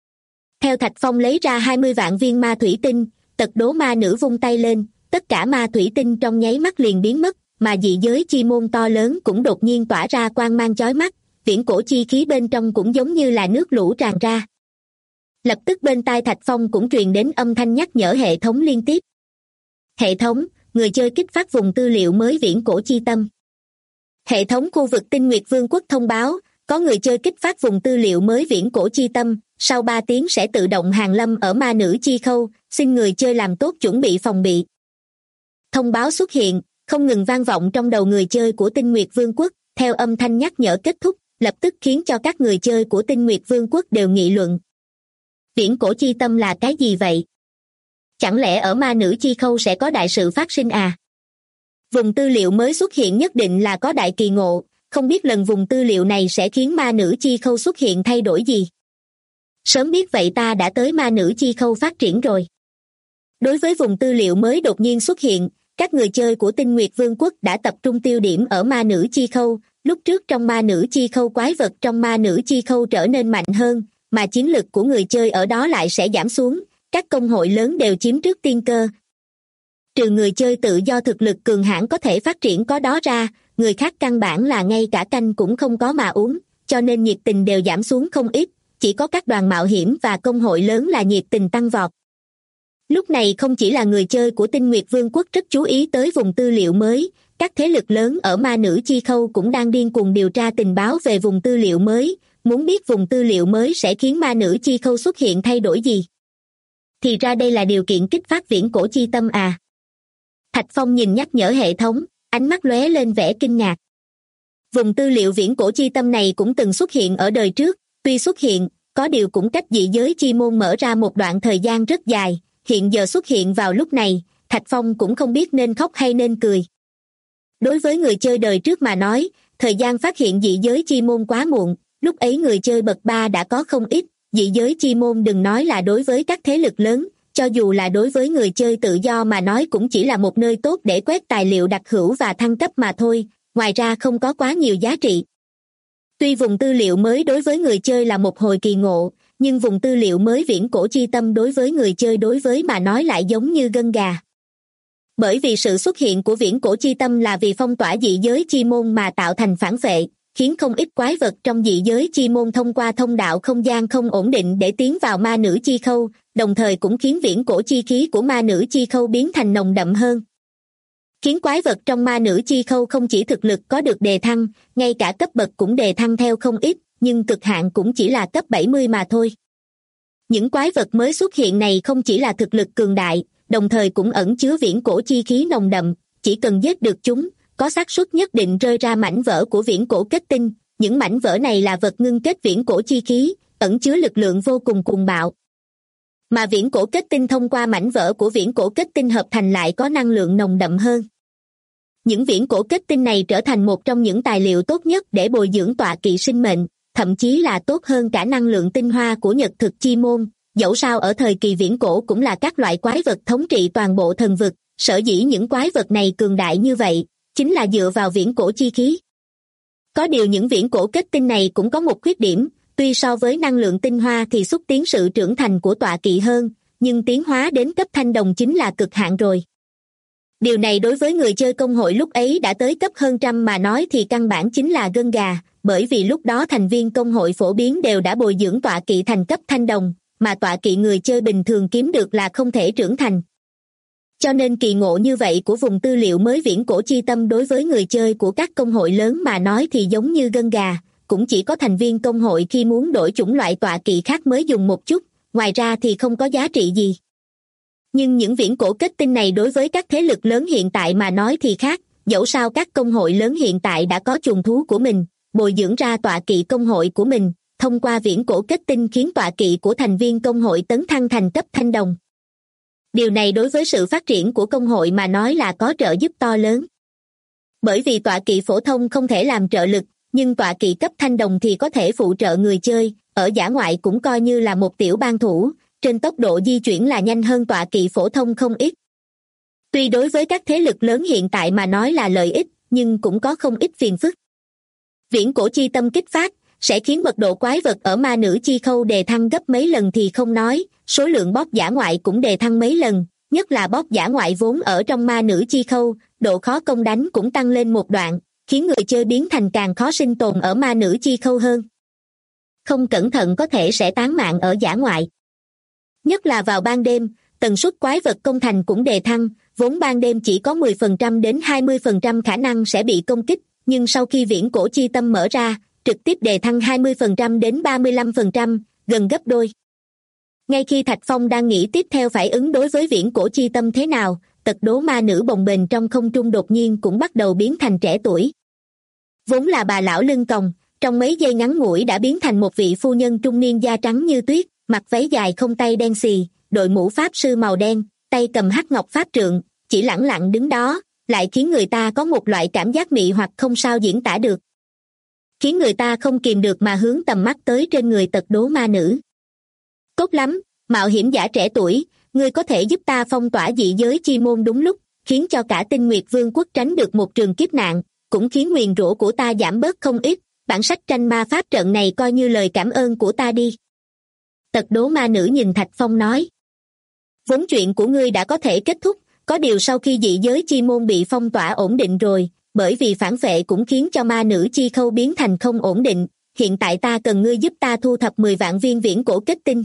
Theo Thạch Phong lấy ra 20 vạn viên ma thủy tinh, tật đố ma nữ vung tay lên, tất cả ma thủy tinh trong nháy mắt liền biến mất, mà dị giới chi môn to lớn cũng đột nhiên tỏa ra quang mang chói mắt, viễn cổ chi khí bên trong cũng giống như là nước lũ tràn ra. Lập tức bên tai Thạch Phong cũng truyền đến âm thanh nhắc nhở hệ thống liên tiếp. Hệ thống, người chơi kích phát vùng tư liệu mới viễn cổ chi tâm. Hệ thống khu vực Tinh Nguyệt Vương quốc thông báo, có người chơi kích phát vùng tư liệu mới viễn cổ chi tâm, sau 3 tiếng sẽ tự động hàng lâm ở ma nữ chi khâu, xin người chơi làm tốt chuẩn bị phòng bị. Thông báo xuất hiện, không ngừng vang vọng trong đầu người chơi của Tinh Nguyệt Vương quốc, theo âm thanh nhắc nhở kết thúc, lập tức khiến cho các người chơi của Tinh Nguyệt Vương quốc đều nghị luận. Viễn cổ chi tâm là cái gì vậy? Chẳng lẽ ở ma nữ chi khâu sẽ có đại sự phát sinh à? Vùng tư liệu mới xuất hiện nhất định là có đại kỳ ngộ, không biết lần vùng tư liệu này sẽ khiến ma nữ chi khâu xuất hiện thay đổi gì. Sớm biết vậy ta đã tới ma nữ chi khâu phát triển rồi. Đối với vùng tư liệu mới đột nhiên xuất hiện, các người chơi của Tinh Nguyệt Vương quốc đã tập trung tiêu điểm ở ma nữ chi khâu, lúc trước trong ma nữ chi khâu quái vật trong ma nữ chi khâu trở nên mạnh hơn, mà chiến lực của người chơi ở đó lại sẽ giảm xuống, các công hội lớn đều chiếm trước tiên cơ. Trừ người chơi tự do thực lực cường hãn có thể phát triển có đó ra, người khác căn bản là ngay cả canh cũng không có mà uống, cho nên nhiệt tình đều giảm xuống không ít, chỉ có các đoàn mạo hiểm và công hội lớn là nhiệt tình tăng vọt. Lúc này không chỉ là người chơi của Tinh Nguyệt Vương quốc rất chú ý tới vùng tư liệu mới, các thế lực lớn ở ma nữ chi khâu cũng đang điên cuồng điều tra tình báo về vùng tư liệu mới, muốn biết vùng tư liệu mới sẽ khiến ma nữ chi khâu xuất hiện thay đổi gì. Thì ra đây là điều kiện kích phát viễn cổ chi tâm à. Thạch Phong nhìn nhắc nhở hệ thống, ánh mắt lóe lên vẻ kinh ngạc. Vùng tư liệu viễn cổ chi tâm này cũng từng xuất hiện ở đời trước, tuy xuất hiện, có điều cũng cách dị giới chi môn mở ra một đoạn thời gian rất dài, hiện giờ xuất hiện vào lúc này, Thạch Phong cũng không biết nên khóc hay nên cười. Đối với người chơi đời trước mà nói, thời gian phát hiện dị giới chi môn quá muộn, lúc ấy người chơi bậc 3 đã có không ít, dị giới chi môn đừng nói là đối với các thế lực lớn, cho dù là đối với người chơi tự do mà nói cũng chỉ là một nơi tốt để quét tài liệu đặc hữu và thăng cấp mà thôi, ngoài ra không có quá nhiều giá trị. Tuy vùng tư liệu mới đối với người chơi là một hồi kỳ ngộ, nhưng vùng tư liệu mới viễn cổ chi tâm đối với người chơi đối với mà nói lại giống như gân gà. Bởi vì sự xuất hiện của viễn cổ chi tâm là vì phong tỏa dị giới chi môn mà tạo thành phản vệ, khiến không ít quái vật trong dị giới chi môn thông qua thông đạo không gian không ổn định để tiến vào ma nữ chi khâu, đồng thời cũng khiến viễn cổ chi khí của ma nữ chi khâu biến thành nồng đậm hơn. Khiến quái vật trong ma nữ chi khâu không chỉ thực lực có được đề thăng, ngay cả cấp bậc cũng đề thăng theo không ít, nhưng cực hạn cũng chỉ là cấp 70 mà thôi. Những quái vật mới xuất hiện này không chỉ là thực lực cường đại, đồng thời cũng ẩn chứa viễn cổ chi khí nồng đậm, chỉ cần giết được chúng, có xác suất nhất định rơi ra mảnh vỡ của viễn cổ kết tinh, những mảnh vỡ này là vật ngưng kết viễn cổ chi khí, ẩn chứa lực lượng vô cùng cuồng bạo. Mà viễn cổ kết tinh thông qua mảnh vỡ của viễn cổ kết tinh hợp thành lại có năng lượng nồng đậm hơn. Những viễn cổ kết tinh này trở thành một trong những tài liệu tốt nhất để bồi dưỡng tọa kỵ sinh mệnh, thậm chí là tốt hơn cả năng lượng tinh hoa của nhật thực chi môn. Dẫu sao ở thời kỳ viễn cổ cũng là các loại quái vật thống trị toàn bộ thần vực, sở dĩ những quái vật này cường đại như vậy, chính là dựa vào viễn cổ chi khí. Có điều những viễn cổ kết tinh này cũng có một khuyết điểm, tuy so với năng lượng tinh hoa thì xúc tiến sự trưởng thành của tọa kỵ hơn, nhưng tiến hóa đến cấp thanh đồng chính là cực hạn rồi. Điều này đối với người chơi công hội lúc ấy đã tới cấp hơn trăm mà nói thì căn bản chính là gân gà, bởi vì lúc đó thành viên công hội phổ biến đều đã bồi dưỡng tọa kỵ thành cấp thanh đồng, mà tọa kỵ người chơi bình thường kiếm được là không thể trưởng thành. Cho nên kỳ ngộ như vậy của vùng tư liệu mới viễn cổ chi tâm đối với người chơi của các công hội lớn mà nói thì giống như gân gà, cũng chỉ có thành viên công hội khi muốn đổi chủng loại tọa kỵ khác mới dùng một chút, ngoài ra thì không có giá trị gì. Nhưng những viễn cổ kết tinh này đối với các thế lực lớn hiện tại mà nói thì khác, dẫu sao các công hội lớn hiện tại đã có chuồng thú của mình, bồi dưỡng ra tọa kỵ công hội của mình, thông qua viễn cổ kết tinh khiến tọa kỵ của thành viên công hội tấn thăng thành cấp thanh đồng. Điều này đối với sự phát triển của công hội mà nói là có trợ giúp to lớn. Bởi vì tọa kỵ phổ thông không thể làm trợ lực, nhưng tọa kỵ cấp thanh đồng thì có thể phụ trợ người chơi, ở dã ngoại cũng coi như là một tiểu ban thủ, trên tốc độ di chuyển là nhanh hơn tọa kỵ phổ thông không ít. Tuy đối với các thế lực lớn hiện tại mà nói là lợi ích, nhưng cũng có không ít phiền phức. Viễn cổ chi tâm kích phát, sẽ khiến mật độ quái vật ở ma nữ chi khâu đề thăng gấp mấy lần thì không nói, số lượng boss dã ngoại cũng đề thăng mấy lần, nhất là boss dã ngoại vốn ở trong ma nữ chi khâu, độ khó công đánh cũng tăng lên một đoạn, khiến người chơi biến thành càng khó sinh tồn ở ma nữ chi khâu hơn. Không cẩn thận có thể sẽ tán mạng ở dã ngoại. Nhất là vào ban đêm, tần suất quái vật công thành cũng đề thăng, vốn ban đêm chỉ có 10% đến 20% khả năng sẽ bị công kích, nhưng sau khi viễn cổ chi tâm mở ra, trực tiếp đề thăng 20% đến 35%, gần gấp đôi. Ngay khi Thạch Phong đang nghĩ tiếp theo phải ứng đối với viễn cổ chi tâm thế nào, tật đố ma nữ bồng bềnh trong không trung đột nhiên cũng bắt đầu biến thành trẻ tuổi. Vốn là bà lão lưng còng, trong mấy giây ngắn ngủi đã biến thành một vị phu nhân trung niên da trắng như tuyết, mặc váy dài không tay đen xì, đội mũ pháp sư màu đen, tay cầm hắc ngọc pháp trượng, chỉ lẳng lặng đứng đó, lại khiến người ta có một loại cảm giác mị hoặc không sao diễn tả được. Khiến người ta không kìm được mà hướng tầm mắt tới trên người tật đố ma nữ. Tốt lắm, mạo hiểm giả trẻ tuổi, ngươi có thể giúp ta phong tỏa dị giới chi môn đúng lúc, khiến cho cả Tinh Nguyệt Vương quốc tránh được một trường kiếp nạn, cũng khiến nguyền rủa của ta giảm bớt không ít, bản sách tranh ma pháp trận này coi như lời cảm ơn của ta đi. Tật đố ma nữ nhìn Thạch Phong nói. Vốn chuyện của ngươi đã có thể kết thúc, có điều sau khi dị giới chi môn bị phong tỏa ổn định rồi, bởi vì phản phệ cũng khiến cho ma nữ chi khâu biến thành không ổn định, hiện tại ta cần ngươi giúp ta thu thập 10 vạn viên viễn cổ kết tinh.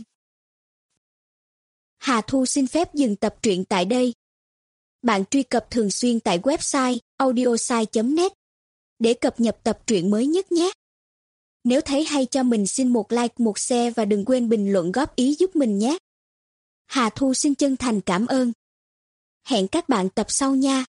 Hà Thu xin phép dừng tập truyện tại đây. Bạn truy cập thường xuyên tại website audiosai.net để cập nhật tập truyện mới nhất nhé. Nếu thấy hay cho mình xin một like, một share và đừng quên bình luận góp ý giúp mình nhé. Hà Thu xin chân thành cảm ơn. Hẹn các bạn tập sau nha.